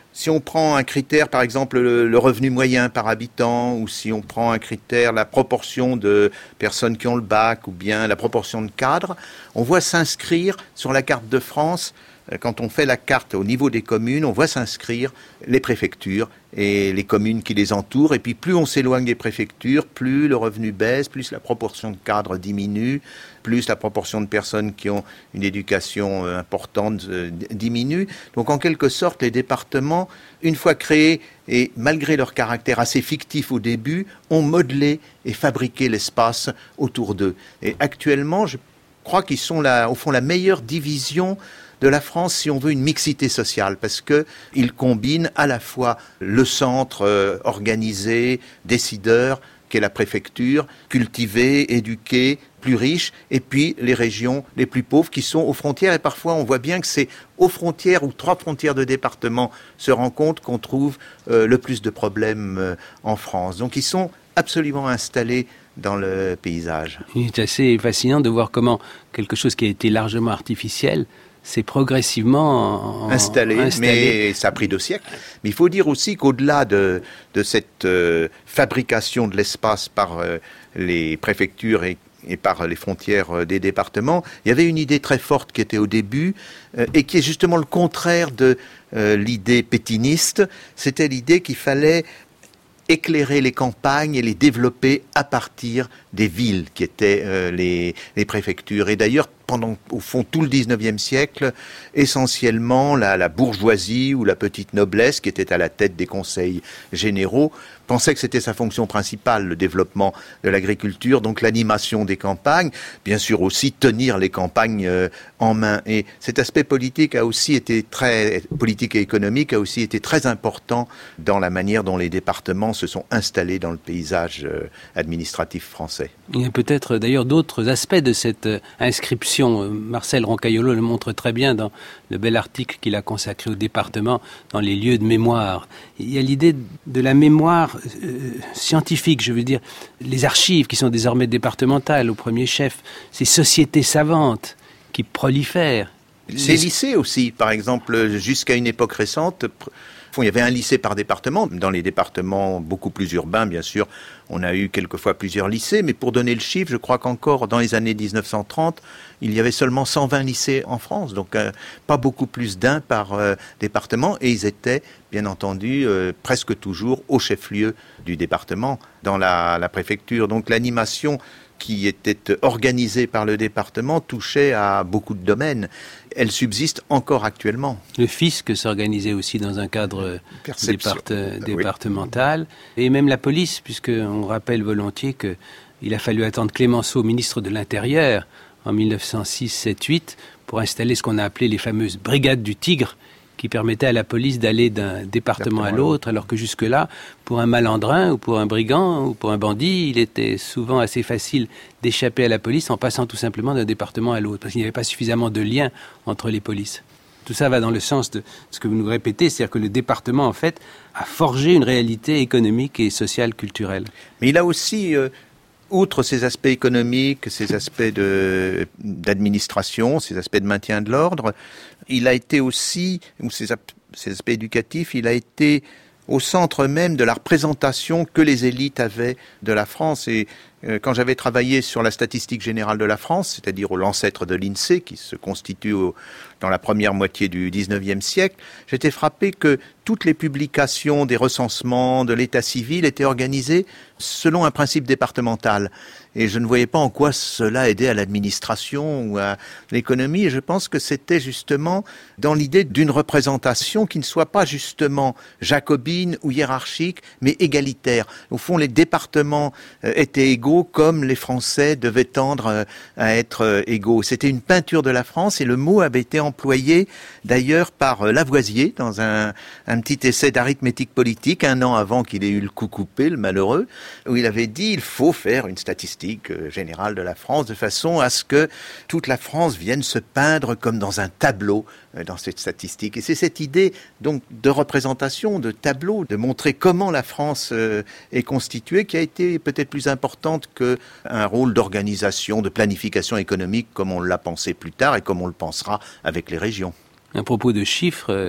Speaker 7: Si on prend un critère, par exemple, le, le revenu moyen par habitant, ou si on prend un critère, la proportion de personnes qui ont le bac, ou bien la proportion de cadres, on voit s'inscrire sur la carte de France, quand on fait la carte au niveau des communes, on voit s'inscrire les préfectures et les communes qui les entourent. Et puis plus on s'éloigne des préfectures, plus le revenu baisse, plus la proportion de cadres diminue, plus la proportion de personnes qui ont une éducation importante diminue. Donc en quelque sorte, les départements, une fois créés et malgré leur caractère assez fictif au début, ont modelé et fabriqué l'espace autour d'eux. Et actuellement, je crois qu'ils sont là, au fond, la meilleure division de la France, si on veut, une mixité sociale, parce que ils combinent à la fois le centre euh, organisé, décideur, qu'est la préfecture, cultivé, éduqué, plus riche, et puis les régions les plus pauvres qui sont aux frontières. Et parfois, on voit bien que c'est aux frontières ou trois frontières de départements se rencontrent qu'on trouve euh, le plus de problèmes euh, en France. Donc, ils sont absolument installés dans le paysage.
Speaker 1: C'est assez fascinant de voir comment quelque chose qui a été largement artificiel c'est progressivement en,
Speaker 7: installé, installé, mais ça a pris deux siècles. Mais il faut dire aussi qu'au-delà de, de cette euh, fabrication de l'espace par euh, les préfectures et, et par les frontières euh, des départements, il y avait une idée très forte qui était au début euh, et qui est justement le contraire de euh, l'idée pétiniste. C'était l'idée qu'il fallait éclairer les campagnes et les développer à partir des villes qui étaient euh, les, les préfectures. Et d'ailleurs, pendant, au fond, tout le dix-neuvième siècle, essentiellement, la, la bourgeoisie ou la petite noblesse, qui était à la tête des conseils généraux, pensait que c'était sa fonction principale, le développement de l'agriculture, donc l'animation des campagnes, bien sûr aussi tenir les campagnes euh, en main. Et cet aspect politique a aussi été très, politique et économique a aussi été très important dans la manière dont les départements se sont installés dans le paysage euh, administratif français.
Speaker 1: Il y a peut-être d'ailleurs d'autres aspects de cette euh, inscription. Marcel Roncaillolo le montre très bien dans le bel article qu'il a consacré au département dans les lieux de mémoire. Il y a l'idée de la mémoire euh, scientifique, je veux dire, les archives qui sont désormais départementales au premier chef, ces sociétés savantes qui prolifèrent.
Speaker 7: Les C'est... lycées aussi, par exemple, jusqu'à une époque récente, il y avait un lycée par département. Dans les départements beaucoup plus urbains, bien sûr, on a eu quelquefois plusieurs lycées, mais pour donner le chiffre, je crois qu'encore dans les années dix-neuf cent trente, il y avait seulement cent vingt lycées en France, donc euh, pas beaucoup plus d'un par euh, département, et ils étaient, bien entendu, euh, presque toujours au chef-lieu du département, dans la, la préfecture. Donc l'animation qui était organisée par le département touchait à beaucoup de domaines. Elle subsiste encore actuellement.
Speaker 1: Le fisc s'organisait aussi dans un cadre départ- départemental, oui. Et même la police, puisqu'on rappelle volontiers qu'il a fallu attendre Clémenceau, ministre de l'Intérieur, en mille neuf cent six, sept, huit, pour installer ce qu'on a appelé les fameuses brigades du Tigre, qui permettait à la police d'aller d'un département à l'autre, alors que jusque-là, pour un malandrin ou pour un brigand ou pour un bandit, il était souvent assez facile d'échapper à la police en passant tout simplement d'un département à l'autre, parce qu'il n'y avait pas suffisamment de liens entre les polices. Tout ça va dans le sens de ce que vous nous répétez, c'est-à-dire que le département, en fait, a forgé une réalité économique et sociale culturelle.
Speaker 7: Mais il a aussi... Euh... Outre ces aspects économiques, ces aspects de, d'administration, ces aspects de maintien de l'ordre, il a été aussi, ou ces, ces aspects éducatifs, il a été au centre même de la représentation que les élites avaient de la France. Et euh, quand j'avais travaillé sur la statistique générale de la France, c'est-à-dire l'ancêtre de l'INSEE, qui se constitue au, dans la première moitié du dix-neuvième siècle, j'étais frappé que toutes les publications des recensements de l'état civil étaient organisées selon un principe départemental. Et je ne voyais pas en quoi cela aidait à l'administration ou à l'économie. Et je pense que c'était justement dans l'idée d'une représentation qui ne soit pas justement jacobine ou hiérarchique, mais égalitaire. Au fond, les départements euh, étaient égaux comme les Français devaient tendre euh, à être euh, égaux. C'était une peinture de la France et le mot avait été employé d'ailleurs par euh, Lavoisier dans un, un petit essai d'arithmétique politique un an avant qu'il ait eu le coup coupé, le malheureux, où il avait dit il faut faire une statistique générale de la France de façon à ce que toute la France vienne se peindre comme dans un tableau dans cette statistique. Et c'est cette idée donc de représentation, de tableau, de montrer comment la France euh, est constituée qui a été peut-être plus importante qu'un rôle d'organisation, de planification économique comme on l'a pensé plus tard et comme on le pensera avec les régions.
Speaker 1: À propos de chiffres,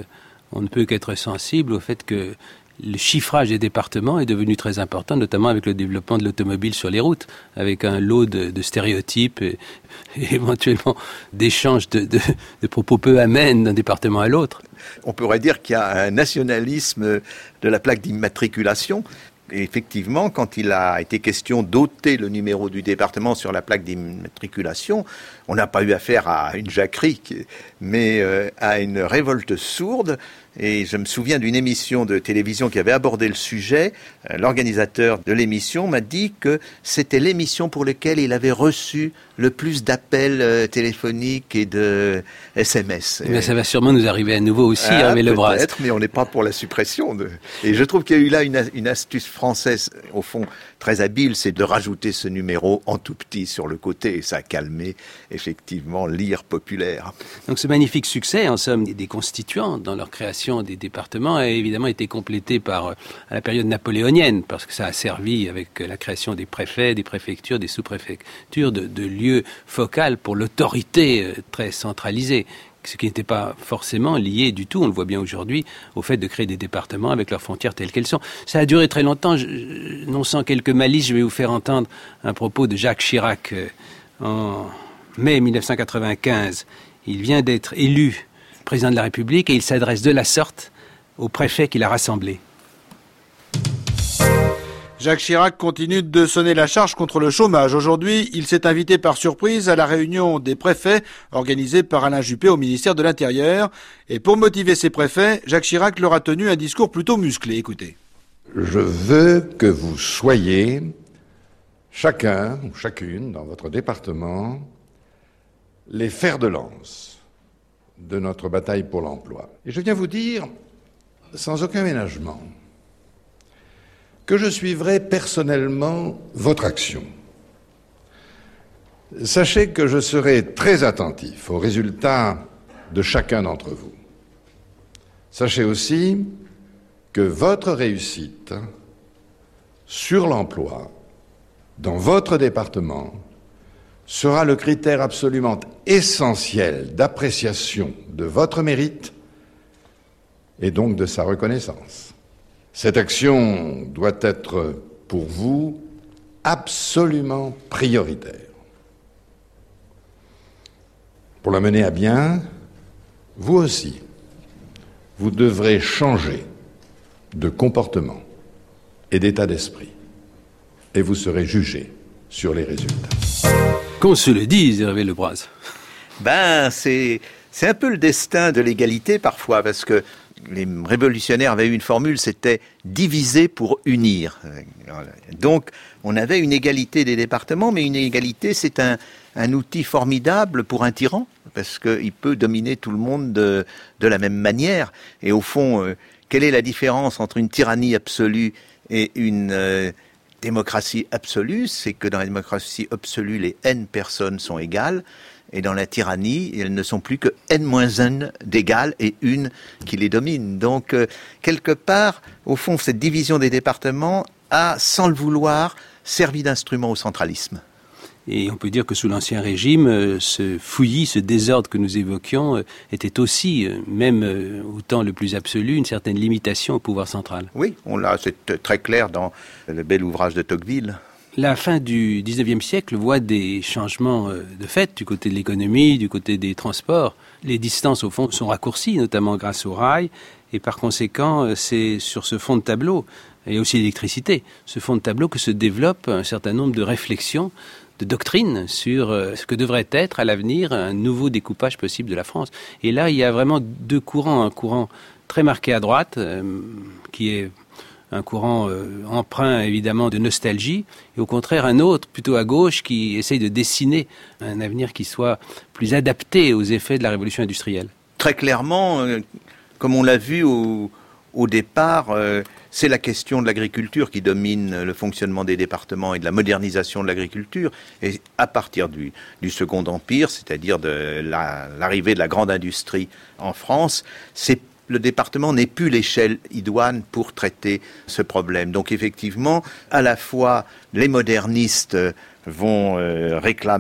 Speaker 1: on ne peut qu'être sensible au fait que le chiffrage des départements est devenu très important, notamment avec le développement de l'automobile sur les routes, avec un lot de, de stéréotypes et, et éventuellement d'échanges de, de, de propos peu amènes d'un département à l'autre.
Speaker 7: On pourrait dire qu'il y a un nationalisme de la plaque d'immatriculation. Et effectivement, quand il a été question d'ôter le numéro du département sur la plaque d'immatriculation, on n'a pas eu affaire à une jacquerie, mais euh, à une révolte sourde. Et je me souviens d'une émission de télévision qui avait abordé le sujet. L'organisateur de l'émission m'a dit que c'était l'émission pour laquelle il avait reçu le plus d'appels euh, téléphoniques et de S M S.
Speaker 1: Mais ça va sûrement nous arriver à nouveau aussi, ah, Hervé Lebras.
Speaker 7: Peut-être, mais on n'est pas pour la suppression. De... Et je trouve qu'il y a eu là une, une astuce française, au fond, très habile, c'est de rajouter ce numéro en tout petit sur le côté. Et ça a calmé, effectivement, l'ire populaire.
Speaker 1: Donc ce magnifique succès, en somme, des constituants dans leur création des départements a évidemment été complété par à la période napoléonienne, parce que ça a servi avec la création des préfets, des préfectures, des sous-préfectures, de, de lieux focal pour l'autorité très centralisée, ce qui n'était pas forcément lié du tout, on le voit bien aujourd'hui, au fait de créer des départements avec leurs frontières telles qu'elles sont. Ça a duré très longtemps, je, non sans quelques malices, je vais vous faire entendre un propos de Jacques Chirac en mai dix-neuf cent quatre-vingt-quinze. Il vient d'être élu président de la République et il s'adresse de la sorte au préfet qu'il a rassemblé.
Speaker 10: Jacques Chirac continue de sonner la charge contre le chômage. Aujourd'hui, il s'est invité par surprise à la réunion des préfets organisée par Alain Juppé au ministère de l'Intérieur. Et pour motiver ces préfets, Jacques Chirac leur a tenu un discours plutôt musclé. Écoutez.
Speaker 11: Je veux que vous soyez, chacun ou chacune dans votre département, les fers de lance de notre bataille pour l'emploi. Et je viens vous dire, sans aucun ménagement, que je suivrai personnellement votre action. Sachez que je serai très attentif aux résultats de chacun d'entre vous. Sachez aussi que votre réussite sur l'emploi dans votre département sera le critère absolument essentiel d'appréciation de votre mérite et donc de sa reconnaissance. Cette action doit être pour vous absolument prioritaire. Pour la mener à bien, vous aussi, vous devrez changer de comportement et d'état d'esprit, et vous serez jugé sur les résultats.
Speaker 1: Qu'on se le dise, Hervé Lebras.
Speaker 7: Ben, c'est, c'est un peu le destin de l'égalité parfois, parce que les révolutionnaires avaient eu une formule, c'était diviser pour unir. Donc, on avait une égalité des départements, mais une égalité, c'est un, un outil formidable pour un tyran, parce qu'il peut dominer tout le monde de, de la même manière. Et au fond, euh, quelle est la différence entre une tyrannie absolue et une euh, démocratie absolue? C'est que dans la démocratie absolue, les n personnes sont égales. Et dans la tyrannie, elles ne sont plus que n moins un d'égales et une qui les domine. Donc, euh, quelque part, au fond, cette division des départements a, sans le vouloir, servi d'instrument au centralisme.
Speaker 1: Et on peut dire que sous l'Ancien Régime, euh, ce fouillis, ce désordre que nous évoquions, euh, était aussi, euh, même euh, au temps le plus absolu, une certaine limitation au pouvoir central.
Speaker 7: Oui, on l'a, c'est très clair dans le bel ouvrage de Tocqueville.
Speaker 1: La fin du dix-neuvième siècle voit des changements de fait du côté de l'économie, du côté des transports. Les distances, au fond, sont raccourcies, notamment grâce au rail. Et par conséquent, c'est sur ce fond de tableau, et aussi l'électricité, ce fond de tableau que se développe un certain nombre de réflexions, de doctrines sur ce que devrait être à l'avenir un nouveau découpage possible de la France. Et là, il y a vraiment deux courants. Un courant très marqué à droite, euh, qui est un courant euh, empreint évidemment de nostalgie, et au contraire un autre, plutôt à gauche, qui essaye de dessiner un avenir qui soit plus adapté aux effets de la révolution industrielle.
Speaker 7: Très clairement, euh, comme on l'a vu au, au départ, euh, c'est la question de l'agriculture qui domine le fonctionnement des départements et de la modernisation de l'agriculture. Et à partir du, du Second Empire, c'est-à-dire de la, l'arrivée de la grande industrie en France, c'est le département n'est plus l'échelle idoine pour traiter ce problème. Donc effectivement, à la fois les modernistes vont euh, réclamer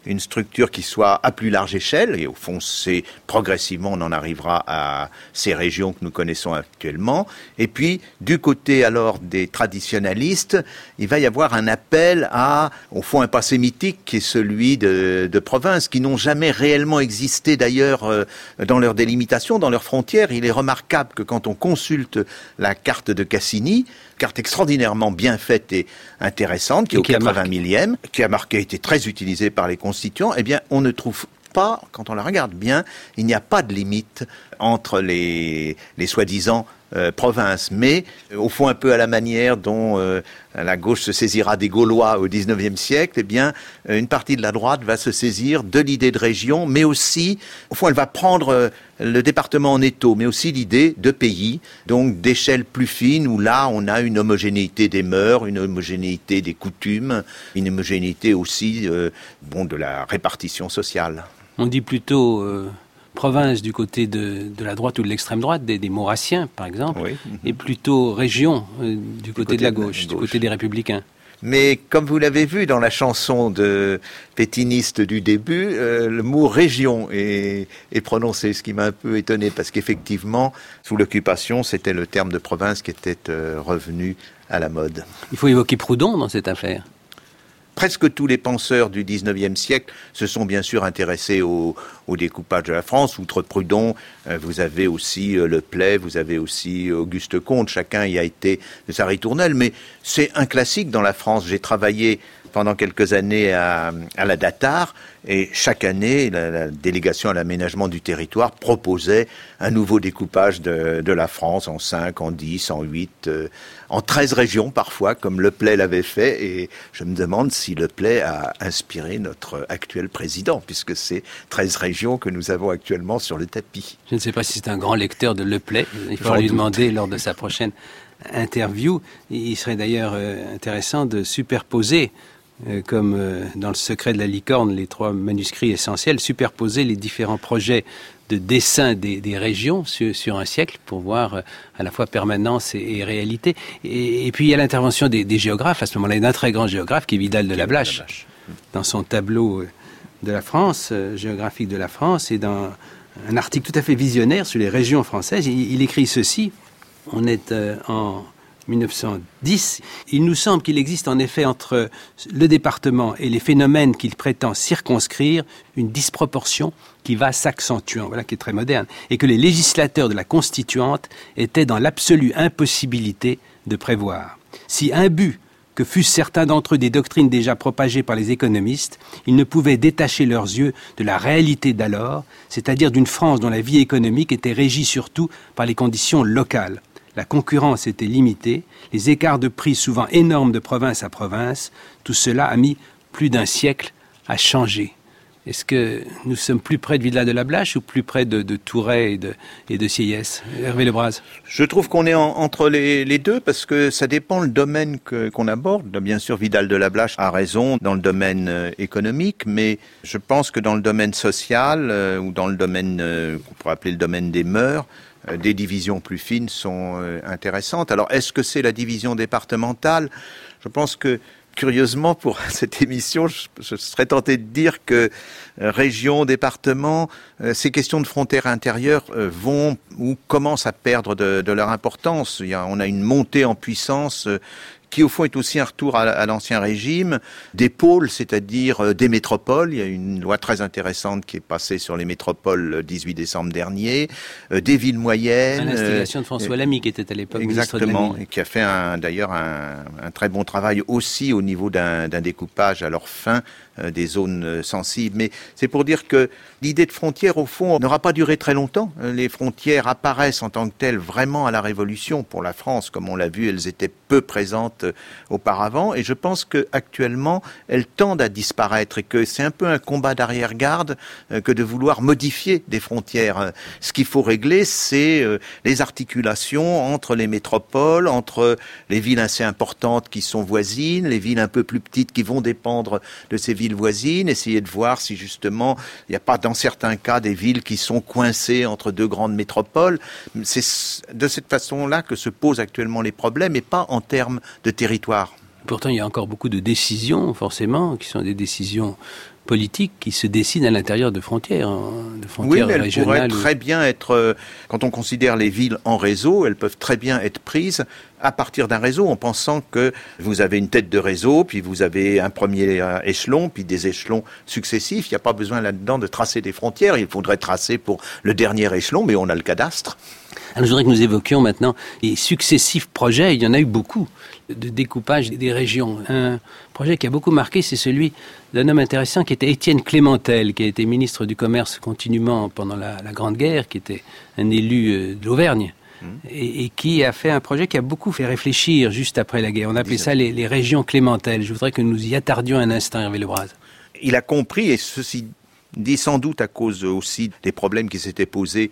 Speaker 7: une structure qui soit à plus large échelle, et au fond, c'est progressivement, on en arrivera à ces régions que nous connaissons actuellement. Et puis, du côté alors des traditionalistes, il va y avoir un appel à, au fond, un passé mythique qui est celui de, de provinces, qui n'ont jamais réellement existé d'ailleurs euh, dans leur délimitation, dans leurs frontières. Il est remarquable que quand on consulte la carte de Cassini, carte extraordinairement bien faite et intéressante, qui est au quatre-vingt millième, qui a marqué, été très utilisée par les constituants, eh bien, on ne trouve pas, quand on la regarde bien, il n'y a pas de limite entre les, les soi-disant euh, provinces. Mais, euh, au fond, un peu à la manière dont euh, la gauche se saisira des Gaulois au dix-neuvième siècle, eh bien, euh, une partie de la droite va se saisir de l'idée de région, mais aussi, au fond, elle va prendre euh, le département en étau, mais aussi l'idée de pays, donc d'échelle plus fine, où là, on a une homogénéité des mœurs, une homogénéité des coutumes, une homogénéité aussi euh, bon, de la répartition sociale.
Speaker 1: On dit plutôt euh, province du côté de, de la droite ou de l'extrême droite, des, des Maurassiens par exemple, oui. Et plutôt région euh, du, côté du côté de la gauche, de la gauche, du côté des Républicains.
Speaker 7: Mais comme vous l'avez vu dans la chanson de pétiniste du début, euh, le mot région est, est prononcé, ce qui m'a un peu étonné, parce qu'effectivement, sous l'occupation, c'était le terme de province qui était euh, revenu à la mode.
Speaker 1: Il faut évoquer Proudhon dans cette affaire.
Speaker 7: Presque tous les penseurs du dix-neuvième siècle se sont bien sûr intéressés au, au découpage de la France. Outre Proudhon, euh, vous avez aussi euh, Le Play, vous avez aussi Auguste Comte. Chacun y a été de sa ritournelle, mais c'est un classique dans la France. J'ai travaillé pendant quelques années à, à la Datar, et chaque année, la, la délégation à l'aménagement du territoire proposait un nouveau découpage de, de la France en cinq, en dix, en huit, euh, en treize régions parfois, comme Le Play l'avait fait, et je me demande si Le Play a inspiré notre actuel président, puisque c'est treize régions que nous avons actuellement sur le tapis.
Speaker 1: Je ne sais pas si c'est un grand lecteur de Le Play, il faudra lui demander lors de sa prochaine interview. Il serait d'ailleurs euh, intéressant de superposer, Euh, comme euh, dans Le Secret de la licorne, les trois manuscrits essentiels, superposer les différents projets de dessin des, des régions sur, sur un siècle pour voir euh, à la fois permanence et, et réalité. Et, et puis il y a l'intervention des, des géographes, à ce moment-là, d'un très grand géographe qui est Vidal de la Blache, dans son tableau de la France, euh, géographique de la France, et dans un article tout à fait visionnaire sur les régions françaises. Il, il écrit ceci, on est euh, en mille neuf cent dix, il nous semble qu'il existe en effet entre le département et les phénomènes qu'il prétend circonscrire une disproportion qui va s'accentuant, voilà qui est très moderne, et que les législateurs de la Constituante étaient dans l'absolue impossibilité de prévoir. Si un but que fussent certains d'entre eux des doctrines déjà propagées par les économistes, ils ne pouvaient détacher leurs yeux de la réalité d'alors, c'est-à-dire d'une France dont la vie économique était régie surtout par les conditions locales. La concurrence était limitée, les écarts de prix souvent énormes de province à province, tout cela a mis plus d'un siècle à changer. Est-ce que nous sommes plus près de Vidal de la Blache ou plus près de, de Touret et de, et de Sieyès? Hervé Lebras.
Speaker 7: Je trouve qu'on est en, entre les, les deux, parce que ça dépend le domaine que, qu'on aborde. Bien sûr, Vidal de la Blache a raison dans le domaine euh, économique, mais je pense que dans le domaine social, euh, ou dans le domaine euh, qu'on pourrait appeler le domaine des mœurs, des divisions plus fines sont euh, intéressantes. Alors, est-ce que c'est la division départementale? Je pense que, curieusement, pour cette émission, je, je serais tenté de dire que euh, région, département, euh, ces questions de frontières intérieures euh, vont ou commencent à perdre de, de leur importance. Il y a, on a une montée en puissance euh, qui au fond est aussi un retour à, à l'ancien régime, des pôles, c'est-à-dire euh, des métropoles. Il y a une loi très intéressante qui est passée sur les métropoles le dix-huit décembre dernier, euh, des villes moyennes.
Speaker 1: À l'instigation de François Lamy, qui était à l'époque ministre de la
Speaker 7: Exactement, et qui a fait un, d'ailleurs un, un très bon travail aussi au niveau d'un, d'un découpage à leur fin euh, des zones sensibles. Mais c'est pour dire que l'idée de frontière, au fond, n'aura pas duré très longtemps. Les frontières apparaissent en tant que telles vraiment à la Révolution. Pour la France, comme on l'a vu, elles étaient peu présentes auparavant, et je pense qu'actuellement elles tendent à disparaître, et que c'est un peu un combat d'arrière-garde euh, que de vouloir modifier des frontières. Ce qu'il faut régler, c'est euh, les articulations entre les métropoles, entre les villes assez importantes qui sont voisines, les villes un peu plus petites qui vont dépendre de ces villes voisines, essayer de voir si justement il n'y a pas dans certains cas des villes qui sont coincées entre deux grandes métropoles. C'est de cette façon-là que se posent actuellement les problèmes, et pas en termes de territoire.
Speaker 1: Pourtant, il y a encore beaucoup de décisions, forcément, qui sont des décisions politique qui se dessine à l'intérieur de frontières, de frontières
Speaker 7: oui, mais elles
Speaker 1: régionales.
Speaker 7: pourraient très bien être, euh, quand on considère les villes en réseau, elles peuvent très bien être prises à partir d'un réseau, en pensant que vous avez une tête de réseau, puis vous avez un premier échelon, puis des échelons successifs. Il n'y a pas besoin là-dedans de tracer des frontières. Il faudrait tracer pour le dernier échelon, mais on a le cadastre.
Speaker 1: Alors je voudrais que nous évoquions maintenant les successifs projets, il y en a eu beaucoup, de découpage des régions. Un projet qui a beaucoup marqué, c'est celui d'un homme intéressant qui était Étienne Clémentel, qui a été ministre du Commerce continuellement pendant la, la Grande Guerre, qui était un élu de l'Auvergne. Et, et qui a fait un projet qui a beaucoup fait réfléchir juste après la guerre. On appelait ça les, les régions clémentelles. Je voudrais que nous y attardions un instant, Hervé Lebras.
Speaker 7: Il a compris, et ceci dit sans doute à cause aussi des problèmes qui s'étaient posés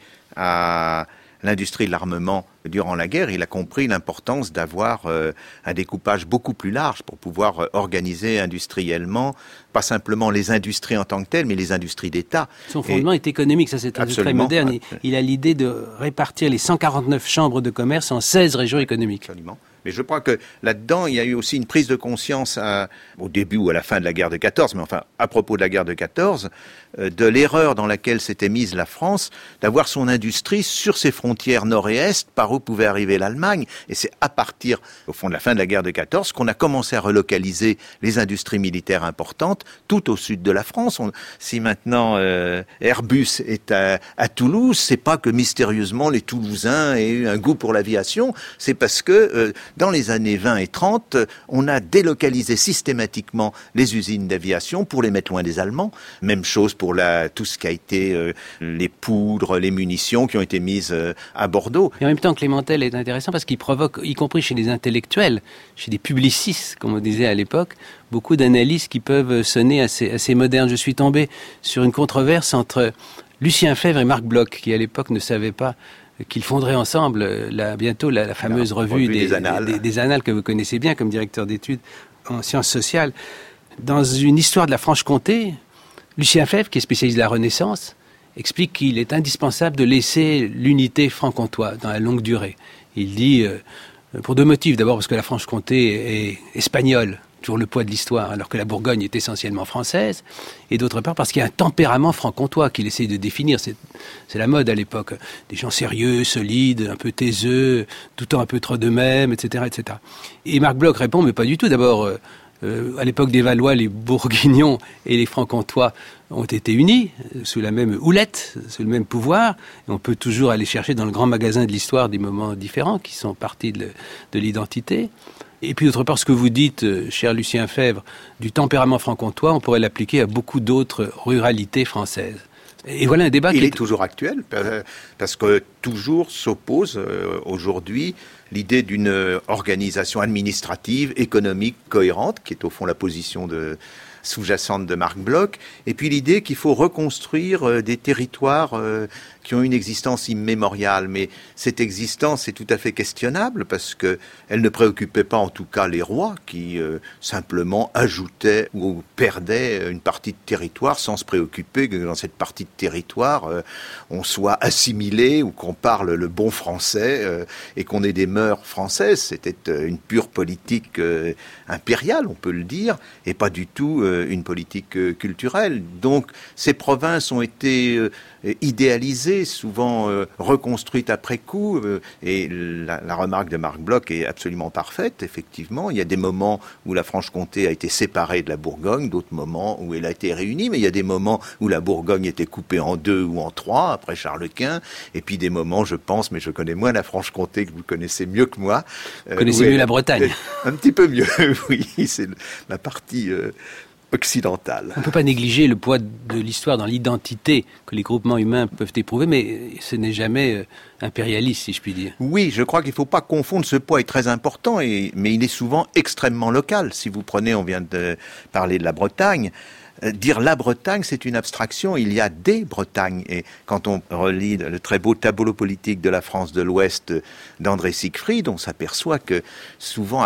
Speaker 7: à l'industrie de l'armement durant la guerre, il a compris l'importance d'avoir euh, un découpage beaucoup plus large pour pouvoir euh, organiser industriellement, pas simplement les industries en tant que telles, mais les industries d'État.
Speaker 1: Son fondement et est économique, ça c'est très moderne. Il, il a l'idée de répartir les cent quarante-neuf chambres de commerce en seize régions économiques.
Speaker 7: Absolument. Mais je crois que là-dedans, il y a eu aussi une prise de conscience à, au début ou à la fin de la guerre de quatorze, mais enfin, à propos de la guerre de quatorze, euh, de l'erreur dans laquelle s'était mise la France, d'avoir son industrie sur ses frontières nord et est, par où pouvait arriver l'Allemagne. Et c'est à partir, au fond, de la fin de la guerre de quatorze, qu'on a commencé à relocaliser les industries militaires importantes tout au sud de la France. On, si maintenant euh, Airbus est à, à Toulouse, c'est pas que mystérieusement les Toulousains aient eu un goût pour l'aviation, c'est parce que euh, dans les années vingt et trente, on a délocalisé systématiquement les usines d'aviation pour les mettre loin des Allemands. Même chose pour la, tout ce qui a été euh, les poudres, les munitions qui ont été mises euh, à Bordeaux.
Speaker 1: Et en même temps, Clémentel est intéressant parce qu'il provoque, y compris chez les intellectuels, chez des publicistes, comme on disait à l'époque, beaucoup d'analyses qui peuvent sonner assez, assez modernes. Je suis tombé sur une controverse entre Lucien Febvre et Marc Bloch, qui à l'époque ne savaient pas qu'ils fonderaient ensemble la, bientôt la, la fameuse la revue, revue des, des, annales. Des, des annales que vous connaissez bien comme directeur d'études en sciences sociales. Dans une histoire de la Franche-Comté, Lucien Febvre, qui est spécialiste de la Renaissance, explique qu'il est indispensable de laisser l'unité franc-comtoise dans la longue durée. Il dit, euh, pour deux motifs, d'abord parce que la Franche-Comté est espagnole, toujours le poids de l'histoire, alors que la Bourgogne est essentiellement française, et d'autre part parce qu'il y a un tempérament franc-comtois qu'il essaye de définir. C'est, c'est la mode à l'époque. Des gens sérieux, solides, un peu taiseux, tout le temps un peu trop d'eux-mêmes, et cetera, et cetera. Et Marc Bloch répond, mais pas du tout. D'abord, euh, euh, à l'époque des Valois, les Bourguignons et les Franc-Comtois ont été unis sous la même houlette, sous le même pouvoir. Et on peut toujours aller chercher dans le grand magasin de l'histoire des moments différents qui sont partis de, de l'identité. Et puis d'autre part, ce que vous dites, cher Lucien Febvre, du tempérament franc-comtois, on pourrait l'appliquer à beaucoup d'autres ruralités françaises. Et voilà un débat
Speaker 7: Il
Speaker 1: qui
Speaker 7: est toujours actuel, parce que toujours s'oppose aujourd'hui l'idée d'une organisation administrative, économique, cohérente, qui est au fond la position de... sous-jacente de Marc Bloch, et puis l'idée qu'il faut reconstruire euh, des territoires euh, qui ont une existence immémoriale. Mais cette existence est tout à fait questionnable parce que elle ne préoccupait pas en tout cas les rois qui euh, simplement ajoutaient ou perdaient une partie de territoire sans se préoccuper que dans cette partie de territoire euh, on soit assimilé ou qu'on parle le bon français euh, et qu'on ait des mœurs françaises. C'était euh, une pure politique euh, impériale, on peut le dire, et pas du tout euh, une politique euh, culturelle. Donc ces provinces ont été euh, idéalisées, souvent euh, reconstruites après coup, euh, et la, la remarque de Marc Bloch est absolument parfaite, effectivement. Il y a des moments où la Franche-Comté a été séparée de la Bourgogne, d'autres moments où elle a été réunie, mais il y a des moments où la Bourgogne était coupée en deux ou en trois, après Charles Quint, et puis des moments, je pense, mais je connais moins la Franche-Comté que vous connaissez mieux que moi.
Speaker 1: Vous euh, connaissez mieux la Bretagne.
Speaker 7: Un petit peu mieux, oui, c'est la partie... Euh, occidentale.
Speaker 1: On ne peut pas négliger le poids de l'histoire dans l'identité que les groupements humains peuvent éprouver, mais ce n'est jamais impérialiste, si je puis dire.
Speaker 7: Oui, je crois qu'il ne faut pas confondre, ce poids est très important, et, mais il est souvent extrêmement local. Si vous prenez, on vient de parler de la Bretagne, euh, dire la Bretagne, c'est une abstraction, il y a des Bretagnes. Et quand on relit le très beau tableau politique de la France de l'Ouest d'André Siegfried, on s'aperçoit que souvent, à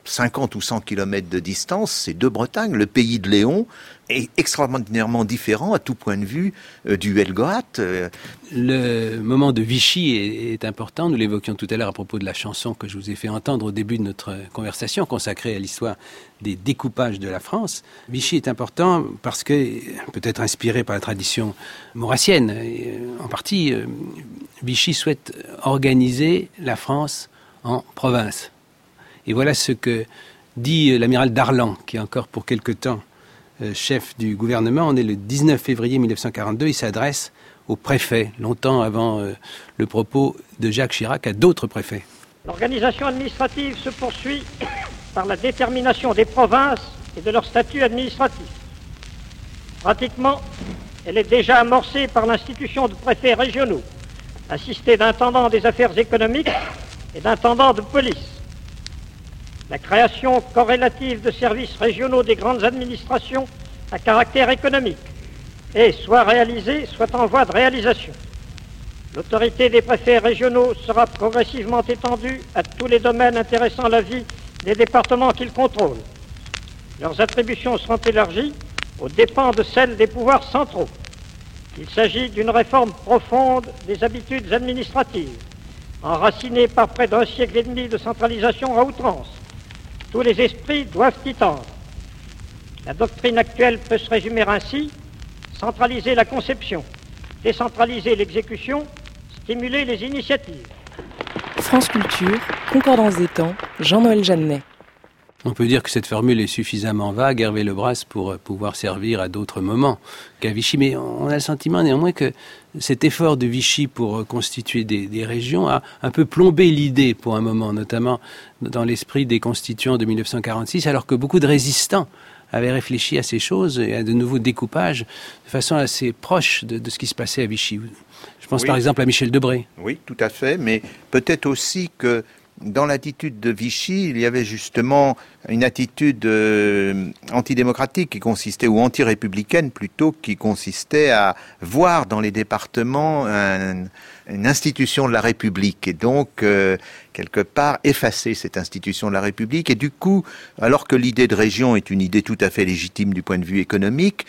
Speaker 7: cinquante ou cent kilomètres de distance, c'est deux Bretagnes. Le pays de Léon est extraordinairement différent à tout point de vue euh, du Helgoat. Euh.
Speaker 1: Le moment de Vichy est, est important. Nous l'évoquions tout à l'heure à propos de la chanson que je vous ai fait entendre au début de notre conversation consacrée à l'histoire des découpages de la France. Vichy est important parce que, peut-être inspiré par la tradition maurassienne, en partie, euh, Vichy souhaite organiser la France en province. Et voilà ce que dit l'amiral Darlan, qui est encore pour quelque temps euh, chef du gouvernement. On est le dix-neuf février mille neuf cent quarante-deux. Il s'adresse au préfet, longtemps avant euh, le propos de Jacques Chirac, à d'autres préfets.
Speaker 12: L'organisation administrative se poursuit par la détermination des provinces et de leur statut administratif. Pratiquement, elle est déjà amorcée par l'institution de préfets régionaux, assistés d'intendants des affaires économiques et d'intendants de police. La création corrélative de services régionaux des grandes administrations à caractère économique est soit réalisée, soit en voie de réalisation. L'autorité des préfets régionaux sera progressivement étendue à tous les domaines intéressant la vie des départements qu'ils contrôlent. Leurs attributions seront élargies aux dépens de celles des pouvoirs centraux. Il s'agit d'une réforme profonde des habitudes administratives, enracinée par près d'un siècle et demi de centralisation à outrance. Tous les esprits doivent y tendre. La doctrine actuelle peut se résumer ainsi: centraliser la conception, décentraliser l'exécution, stimuler les initiatives.
Speaker 9: France Culture, Concordance des temps, Jean-Noël Jeannet.
Speaker 1: On peut dire que cette formule est suffisamment vague, Hervé Lebras, pour pouvoir servir à d'autres moments qu'à Vichy. Mais on a le sentiment néanmoins que cet effort de Vichy pour constituer des, des régions a un peu plombé l'idée pour un moment, notamment dans l'esprit des constituants de mille neuf cent quarante-six, alors que beaucoup de résistants avaient réfléchi à ces choses et à de nouveaux découpages de façon assez proche de, de ce qui se passait à Vichy. Je pense oui. par exemple à Michel Debré.
Speaker 7: Oui, tout à fait, mais peut-être aussi que dans l'attitude de Vichy, il y avait justement une attitude euh, antidémocratique qui consistait, ou anti-républicaine plutôt, qui consistait à voir dans les départements un, une institution de la République et donc, euh, quelque part, effacer cette institution de la République. Et du coup, alors que l'idée de région est une idée tout à fait légitime du point de vue économique,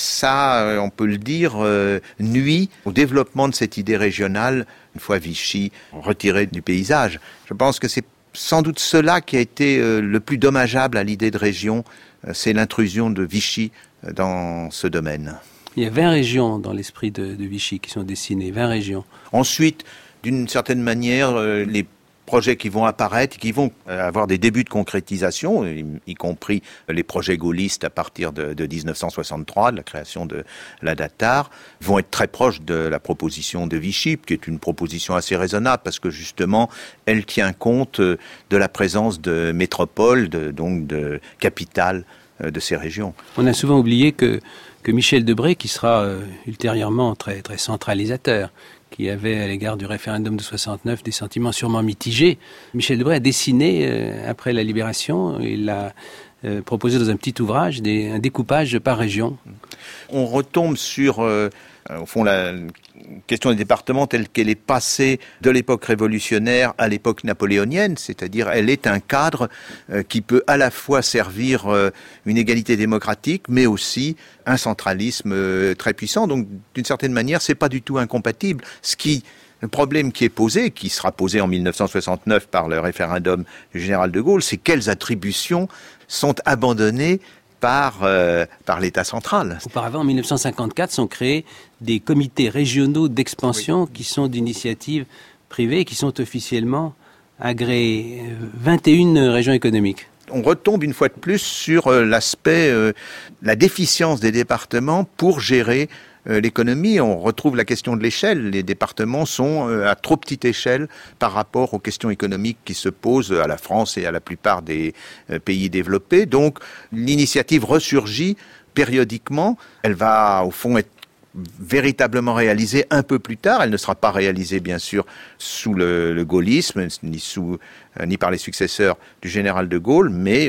Speaker 7: ça, on peut le dire, euh, nuit au développement de cette idée régionale une fois Vichy retiré du paysage. Je pense que c'est sans doute cela qui a été euh, le plus dommageable à l'idée de région, euh, c'est l'intrusion de Vichy euh, dans ce domaine.
Speaker 1: Il y a vingt régions dans l'esprit de, de Vichy qui sont dessinées, vingt régions.
Speaker 7: Ensuite, d'une certaine manière, euh, les projets qui vont apparaître, qui vont avoir des débuts de concrétisation, y, y compris les projets gaullistes à partir de, de dix-neuf cent soixante-trois, de la création de la Datar, vont être très proches de la proposition de Vichy, qui est une proposition assez raisonnable, parce que justement, elle tient compte de la présence de métropoles, de, donc de capitales de ces régions.
Speaker 1: On a souvent oublié que, que Michel Debré, qui sera euh, ultérieurement très, très centralisateur, qui avait à l'égard du référendum de soixante-neuf des sentiments sûrement mitigés. Michel Debré a dessiné, euh, après la Libération, il a euh, proposé dans un petit ouvrage des, un découpage par région.
Speaker 7: On retombe sur, euh, au fond, la question des départements telle qu'elle est passée de l'époque révolutionnaire à l'époque napoléonienne, c'est-à-dire elle est un cadre euh, qui peut à la fois servir euh, une égalité démocratique, mais aussi un centralisme euh, très puissant. Donc, d'une certaine manière, c'est pas du tout incompatible. Ce qui, le problème qui est posé, qui sera posé en mille neuf cent soixante-neuf par le référendum du général de Gaulle, c'est quelles attributions sont abandonnées par, euh, par l'État central.
Speaker 1: Auparavant, en mille neuf cent cinquante-quatre, sont créés des comités régionaux d'expansion oui. qui sont d'initiative privée et qui sont officiellement agréés. vingt et une régions économiques.
Speaker 7: On retombe une fois de plus sur euh, l'aspect, euh, la déficience des départements pour gérer euh, l'économie. On retrouve la question de l'échelle. Les départements sont euh, à trop petite échelle par rapport aux questions économiques qui se posent à la France et à la plupart des euh, pays développés. Donc l'initiative ressurgit périodiquement. Elle va au fond être véritablement réalisée un peu plus tard. Elle ne sera pas réalisée, bien sûr, sous le, le gaullisme, ni, sous, euh, ni par les successeurs du général de Gaulle, mais euh,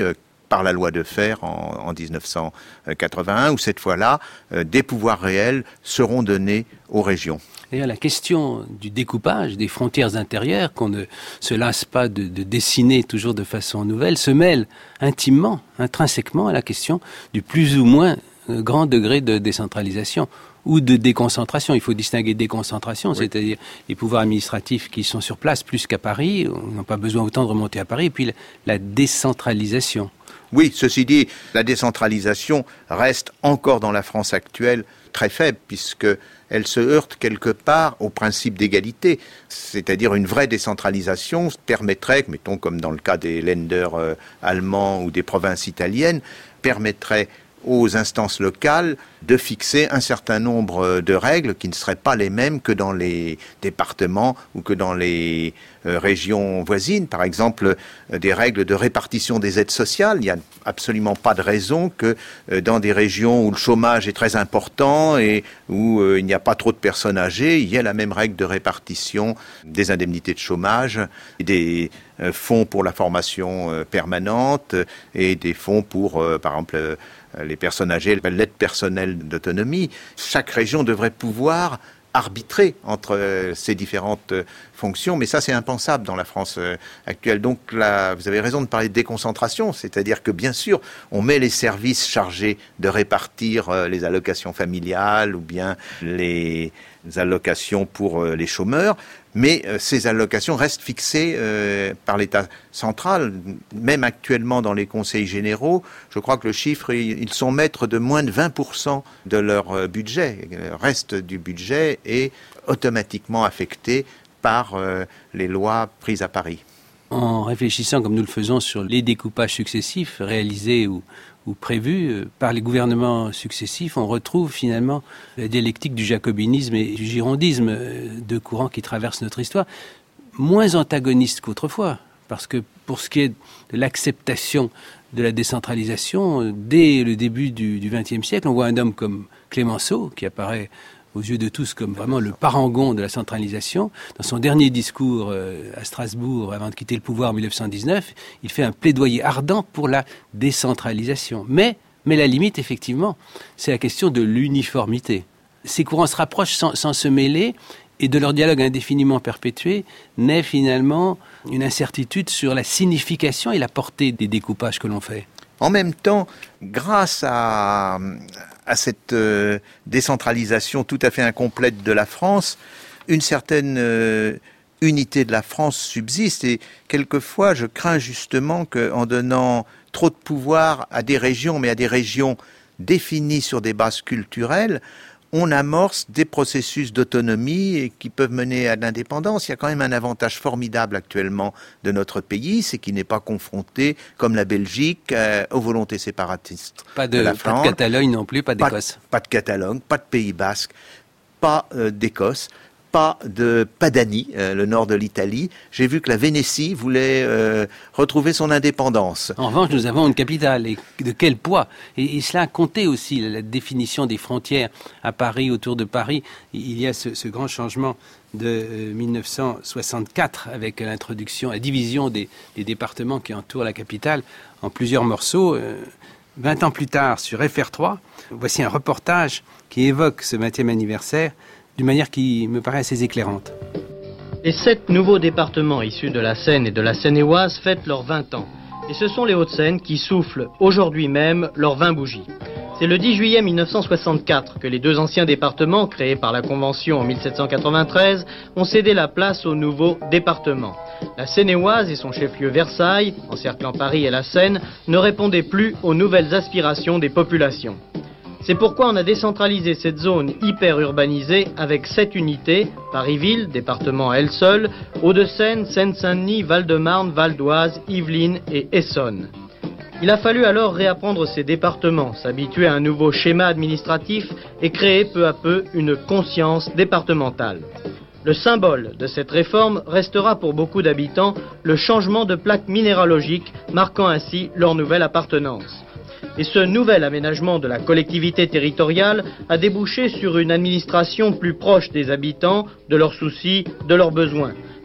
Speaker 7: par la loi de fer en, en dix-neuf cent quatre-vingt-un, où cette fois-là, euh, des pouvoirs réels seront donnés aux régions.
Speaker 1: D'ailleurs, la question du découpage des frontières intérieures, qu'on ne se lasse pas de, de dessiner toujours de façon nouvelle, se mêle intimement, intrinsèquement à la question du plus ou moins grand degré de décentralisation ou de déconcentration. Il faut distinguer déconcentration, oui. C'est-à-dire les pouvoirs administratifs qui sont sur place plus qu'à Paris, on n'a pas besoin autant de remonter à Paris, et puis la, la décentralisation.
Speaker 7: Oui, ceci dit, la décentralisation reste encore dans la France actuelle très faible, puisqu'elle se heurte quelque part au principe d'égalité. C'est-à-dire une vraie décentralisation permettrait, mettons comme dans le cas des Länder euh, allemands ou des provinces italiennes, permettrait aux instances locales de fixer un certain nombre de règles qui ne seraient pas les mêmes que dans les départements ou que dans les euh, régions voisines. Par exemple, euh, des règles de répartition des aides sociales. Il n'y a absolument pas de raison que euh, dans des régions où le chômage est très important et où euh, il n'y a pas trop de personnes âgées, il y ait la même règle de répartition des indemnités de chômage, des euh, fonds pour la formation euh, permanente et des fonds pour, euh, par exemple, euh, les personnes âgées, l'aide personnelle d'autonomie. Chaque région devrait pouvoir arbitrer entre ces différentes fonctions, mais ça c'est impensable dans la France actuelle. Donc là, vous avez raison de parler de déconcentration, c'est-à-dire que bien sûr, on met les services chargés de répartir les allocations familiales ou bien les allocations pour les chômeurs, mais euh, ces allocations restent fixées euh, par l'État central. Même actuellement dans les conseils généraux, je crois que le chiffre, ils, ils sont maîtres de moins de vingt pour cent de leur euh, budget. Le reste du budget est automatiquement affecté par euh, les lois prises à Paris.
Speaker 1: En réfléchissant, comme nous le faisons, sur les découpages successifs réalisés ou, ou prévus euh, par les gouvernements successifs, on retrouve finalement la dialectique du jacobinisme et du girondisme, euh, deux courants qui traversent notre histoire, moins antagonistes qu'autrefois. Parce que pour ce qui est de l'acceptation de la décentralisation, euh, dès le début du vingtième siècle, on voit un homme comme Clémenceau, qui apparaît aux yeux de tous comme vraiment le parangon de la centralisation. Dans son dernier discours euh, à Strasbourg, avant de quitter le pouvoir en mille neuf cent dix-neuf, il fait un plaidoyer ardent pour la décentralisation. Mais, mais la limite, effectivement, c'est la question de l'uniformité. Ces courants se rapprochent sans, sans se mêler, et de leur dialogue indéfiniment perpétué naît finalement une incertitude sur la signification et la portée des découpages que l'on fait.
Speaker 7: En même temps, grâce à, à cette euh, décentralisation tout à fait incomplète de la France, une certaine euh, unité de la France subsiste. Et quelquefois, je crains justement qu'en donnant trop de pouvoir à des régions, mais à des régions définies sur des bases culturelles, on amorce des processus d'autonomie qui peuvent mener à l'indépendance. Il y a quand même un avantage formidable actuellement de notre pays, c'est qu'il n'est pas confronté, comme la Belgique, euh, aux volontés séparatistes
Speaker 1: pas de,
Speaker 7: de la
Speaker 1: pas
Speaker 7: France.
Speaker 1: de Catalogne non plus, pas d'Écosse.
Speaker 7: Pas, pas de Catalogne, pas de Pays Basque, pas euh, d'Écosse, pas de Padanie, euh, le nord de l'Italie. J'ai vu que la Vénétie voulait euh, retrouver son indépendance.
Speaker 1: En revanche, nous avons une capitale. Et de quel poids ? Et, et cela a compté aussi, la, la définition des frontières à Paris, autour de Paris. Il y a ce, ce grand changement de euh, mille neuf cent soixante-quatre avec l'introduction, la division des, des départements qui entourent la capitale en plusieurs morceaux. Euh, vingt ans plus tard, sur F R trois, voici un reportage qui évoque ce vingtième anniversaire d'une manière qui me paraît assez éclairante.
Speaker 13: Les sept nouveaux départements issus de la Seine et de la Seine-et-Oise fêtent leurs vingt ans. Et ce sont les Hauts-de-Seine qui soufflent aujourd'hui même leurs vingt bougies. C'est le dix juillet mille neuf cent soixante-quatre que les deux anciens départements, créés par la Convention en mille sept cent quatre-vingt-treize, ont cédé la place aux nouveaux départements. La Seine-et-Oise et son chef-lieu Versailles, encerclant Paris et la Seine, ne répondaient plus aux nouvelles aspirations des populations. C'est pourquoi on a décentralisé cette zone hyper urbanisée avec sept unités, Paris-Ville, département à elle seule, Hauts-de-Seine, Seine-Saint-Denis, Val-de-Marne, Val d'Oise, Yvelines et Essonne. Il a fallu alors réapprendre ces départements, s'habituer à un nouveau schéma administratif et créer peu à peu une conscience départementale. Le symbole de cette réforme restera pour beaucoup d'habitants le changement de plaque minéralogique, marquant ainsi leur nouvelle appartenance. Et ce nouvel aménagement de la collectivité territoriale a débouché sur une administration plus proche des habitants, de leurs soucis, de leurs besoins.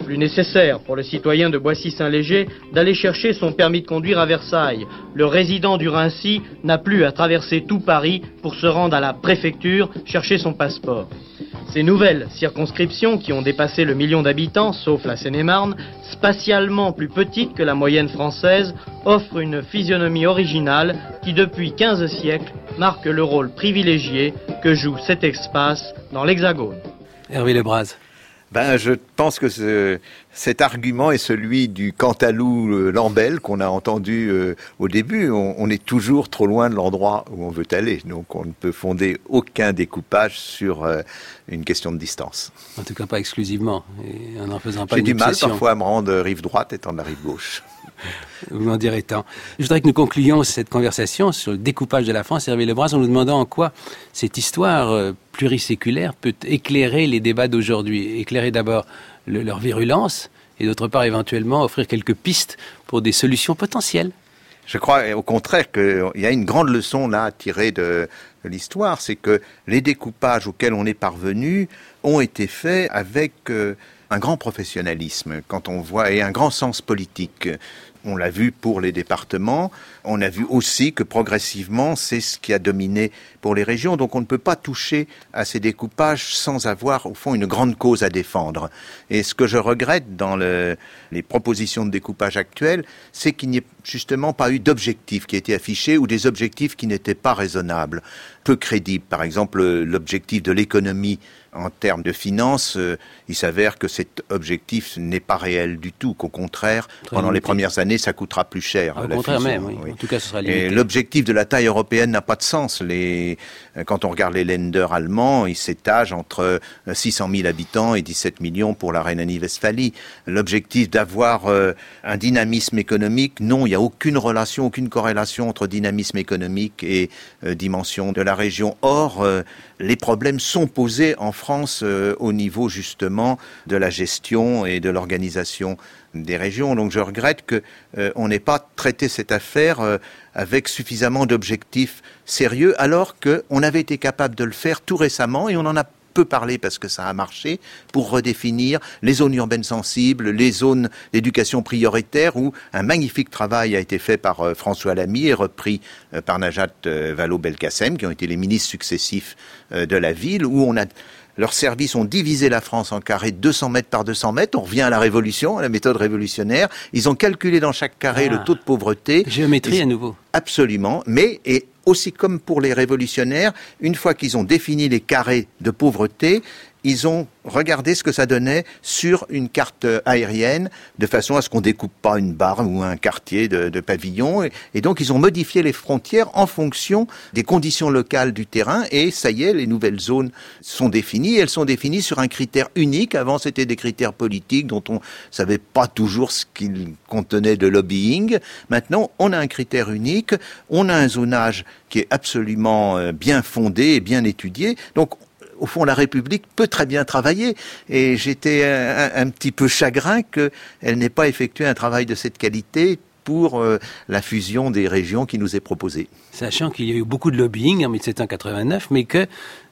Speaker 13: Plus nécessaire pour le citoyen de Boissy-Saint-Léger d'aller chercher son permis de conduire à Versailles. Le résident du Raincy n'a plus à traverser tout Paris pour se rendre à la préfecture chercher son passeport. Ces nouvelles circonscriptions, qui ont dépassé le million d'habitants, sauf la Seine-et-Marne, spatialement plus petites que la moyenne française, offrent une physionomie originale qui, depuis quinze siècles, marque le rôle privilégié que joue cet espace dans l'Hexagone.
Speaker 1: Hervé Lebras.
Speaker 7: Ben, je pense que ce, cet argument est celui du Cantalou euh, Lambel qu'on a entendu euh, au début. On, on est toujours trop loin de l'endroit où on veut aller. Donc on ne peut fonder aucun découpage sur euh, une question de distance.
Speaker 1: En tout cas pas exclusivement. Et en en faisant pas
Speaker 7: J'ai
Speaker 1: une
Speaker 7: du mal
Speaker 1: obsession.
Speaker 7: parfois à me rendre rive droite étant de la rive gauche.
Speaker 1: Vous m'en direz tant. Je voudrais que nous concluions cette conversation sur le découpage de la France, Hervé Lebras, en nous demandant en quoi cette histoire euh, pluriséculaire peut éclairer les débats d'aujourd'hui. Éclairer d'abord le, leur virulence et d'autre part éventuellement offrir quelques pistes pour des solutions potentielles.
Speaker 7: Je crois au contraire qu'il y a une grande leçon là à tirer de, de l'histoire, c'est que les découpages auxquels on est parvenu ont été faits avec euh, un grand professionnalisme, quand on voit, et un grand sens politique. On l'a vu pour les départements, on a vu aussi que progressivement, c'est ce qui a dominé pour les régions. Donc on ne peut pas toucher à ces découpages sans avoir, au fond, une grande cause à défendre. Et ce que je regrette dans le, les propositions de découpage actuelles, c'est qu'il n'y ait justement pas eu d'objectifs qui étaient affichés ou des objectifs qui n'étaient pas raisonnables, peu crédibles. Par exemple, l'objectif de l'économie en termes de finances, euh, il s'avère que cet objectif n'est pas réel du tout, qu'au contraire, Très pendant limité. les premières années, ça coûtera plus cher.
Speaker 1: Au
Speaker 7: la
Speaker 1: contraire
Speaker 7: fusion,
Speaker 1: même, oui.
Speaker 7: oui.
Speaker 1: En tout cas, ce sera limité.
Speaker 7: Et l'objectif de la taille européenne n'a pas de sens. Les, quand on regarde les Länder allemands, ils s'étagent entre six cent mille habitants et dix-sept millions pour la Rhénanie-Westphalie. L'objectif d'avoir euh, un dynamisme économique, non, il n'y a aucune relation, aucune corrélation entre dynamisme économique et euh, dimension de la région. Or, euh, les problèmes sont posés en France euh, au niveau justement de la gestion et de l'organisation des régions. Donc je regrette que euh, on n'ait pas traité cette affaire euh, avec suffisamment d'objectifs sérieux, alors qu'on avait été capable de le faire tout récemment et on en a peu parlé parce que ça a marché pour redéfinir les zones urbaines sensibles, les zones d'éducation prioritaire où un magnifique travail a été fait par euh, François Lamy et repris euh, par Najat euh, Vallaud-Belkacem, qui ont été les ministres successifs euh, de la ville, où on a leurs services ont divisé la France en carrés de deux cents mètres par deux cents mètres. On revient à la révolution, à la méthode révolutionnaire. Ils ont calculé dans chaque carré ah, le taux de pauvreté.
Speaker 1: Géométrie
Speaker 7: Ils...
Speaker 1: à nouveau.
Speaker 7: Absolument. Mais, et aussi comme pour les révolutionnaires, une fois qu'ils ont défini les carrés de pauvreté, ils ont regardé ce que ça donnait sur une carte aérienne, de façon à ce qu'on découpe pas une barre ou un quartier de, de pavillon. Et, et donc, ils ont modifié les frontières en fonction des conditions locales du terrain. Et ça y est, les nouvelles zones sont définies. Elles sont définies sur un critère unique. Avant, c'était des critères politiques dont on savait pas toujours ce qu'ils contenaient de lobbying. Maintenant, on a un critère unique. On a un zonage qui est absolument bien fondé et bien étudié. Donc, au fond, la République peut très bien travailler. Et j'étais un, un petit peu chagrin qu'elle n'ait pas effectué un travail de cette qualité pour euh, la fusion des régions qui nous est proposée.
Speaker 1: Sachant qu'il y a eu beaucoup de lobbying en dix-sept cent quatre-vingt-neuf, mais que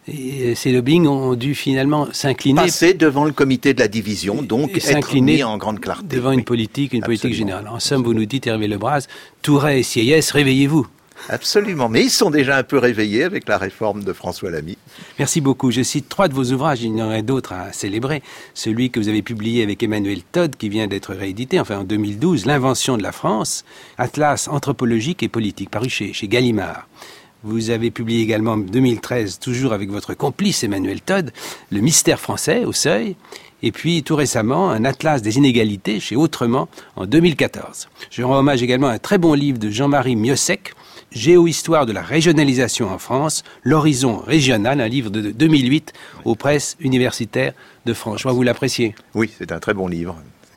Speaker 1: et ces lobbying ont dû finalement s'incliner...
Speaker 7: Passer devant le comité de la division, donc être mis en grande clarté.
Speaker 1: Devant
Speaker 7: oui.
Speaker 1: une politique, une
Speaker 7: Absolument.
Speaker 1: politique générale. En somme, vous nous dites, Hervé Lebras, Touret et Sieyès, réveillez-vous.
Speaker 7: Absolument, mais ils sont déjà un peu réveillés avec la réforme de François Lamy.
Speaker 1: Merci beaucoup. Je cite trois de vos ouvrages, il y en aurait d'autres à célébrer. Celui que vous avez publié avec Emmanuel Todd, qui vient d'être réédité, enfin en deux mille douze, L'invention de la France, Atlas anthropologique et politique, paru chez, chez Gallimard. Vous avez publié également en deux mille treize, toujours avec votre complice Emmanuel Todd, Le mystère français au Seuil. Et puis, tout récemment, un atlas des inégalités chez Autrement en deux mille quatorze. Je rends hommage également à un très bon livre de Jean-Marie Miossec, Géohistoire de la régionalisation en France, l'horizon régional, un livre de deux mille huit aux presses universitaires de France. Je crois que vous l'appréciez.
Speaker 7: Oui, c'est un très bon livre.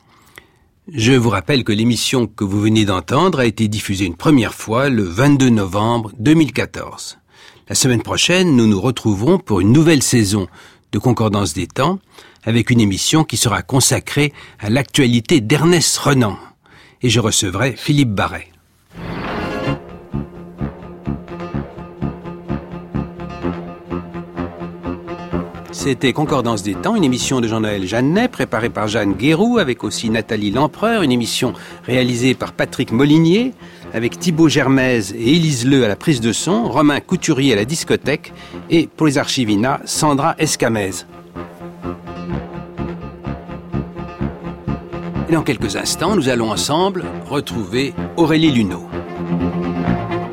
Speaker 1: Je vous rappelle que l'émission que vous venez d'entendre a été diffusée une première fois le vingt-deux novembre deux mille quatorze. La semaine prochaine, nous nous retrouverons pour une nouvelle saison de Concordance des temps, avec une émission qui sera consacrée à l'actualité d'Ernest Renan. Et je recevrai Philippe Barret. C'était Concordance des temps, une émission de Jean-Noël Jeannet, préparée par Jeanne Guéroux, avec aussi Nathalie Lempereur, une émission réalisée par Patrick Molinier, avec Thibaut Germaise et Élise Leu à la prise de son, Romain Couturier à la discothèque, et pour les archivina, Sandra Escamez. Et dans quelques instants, nous allons ensemble retrouver Aurélie Luneau.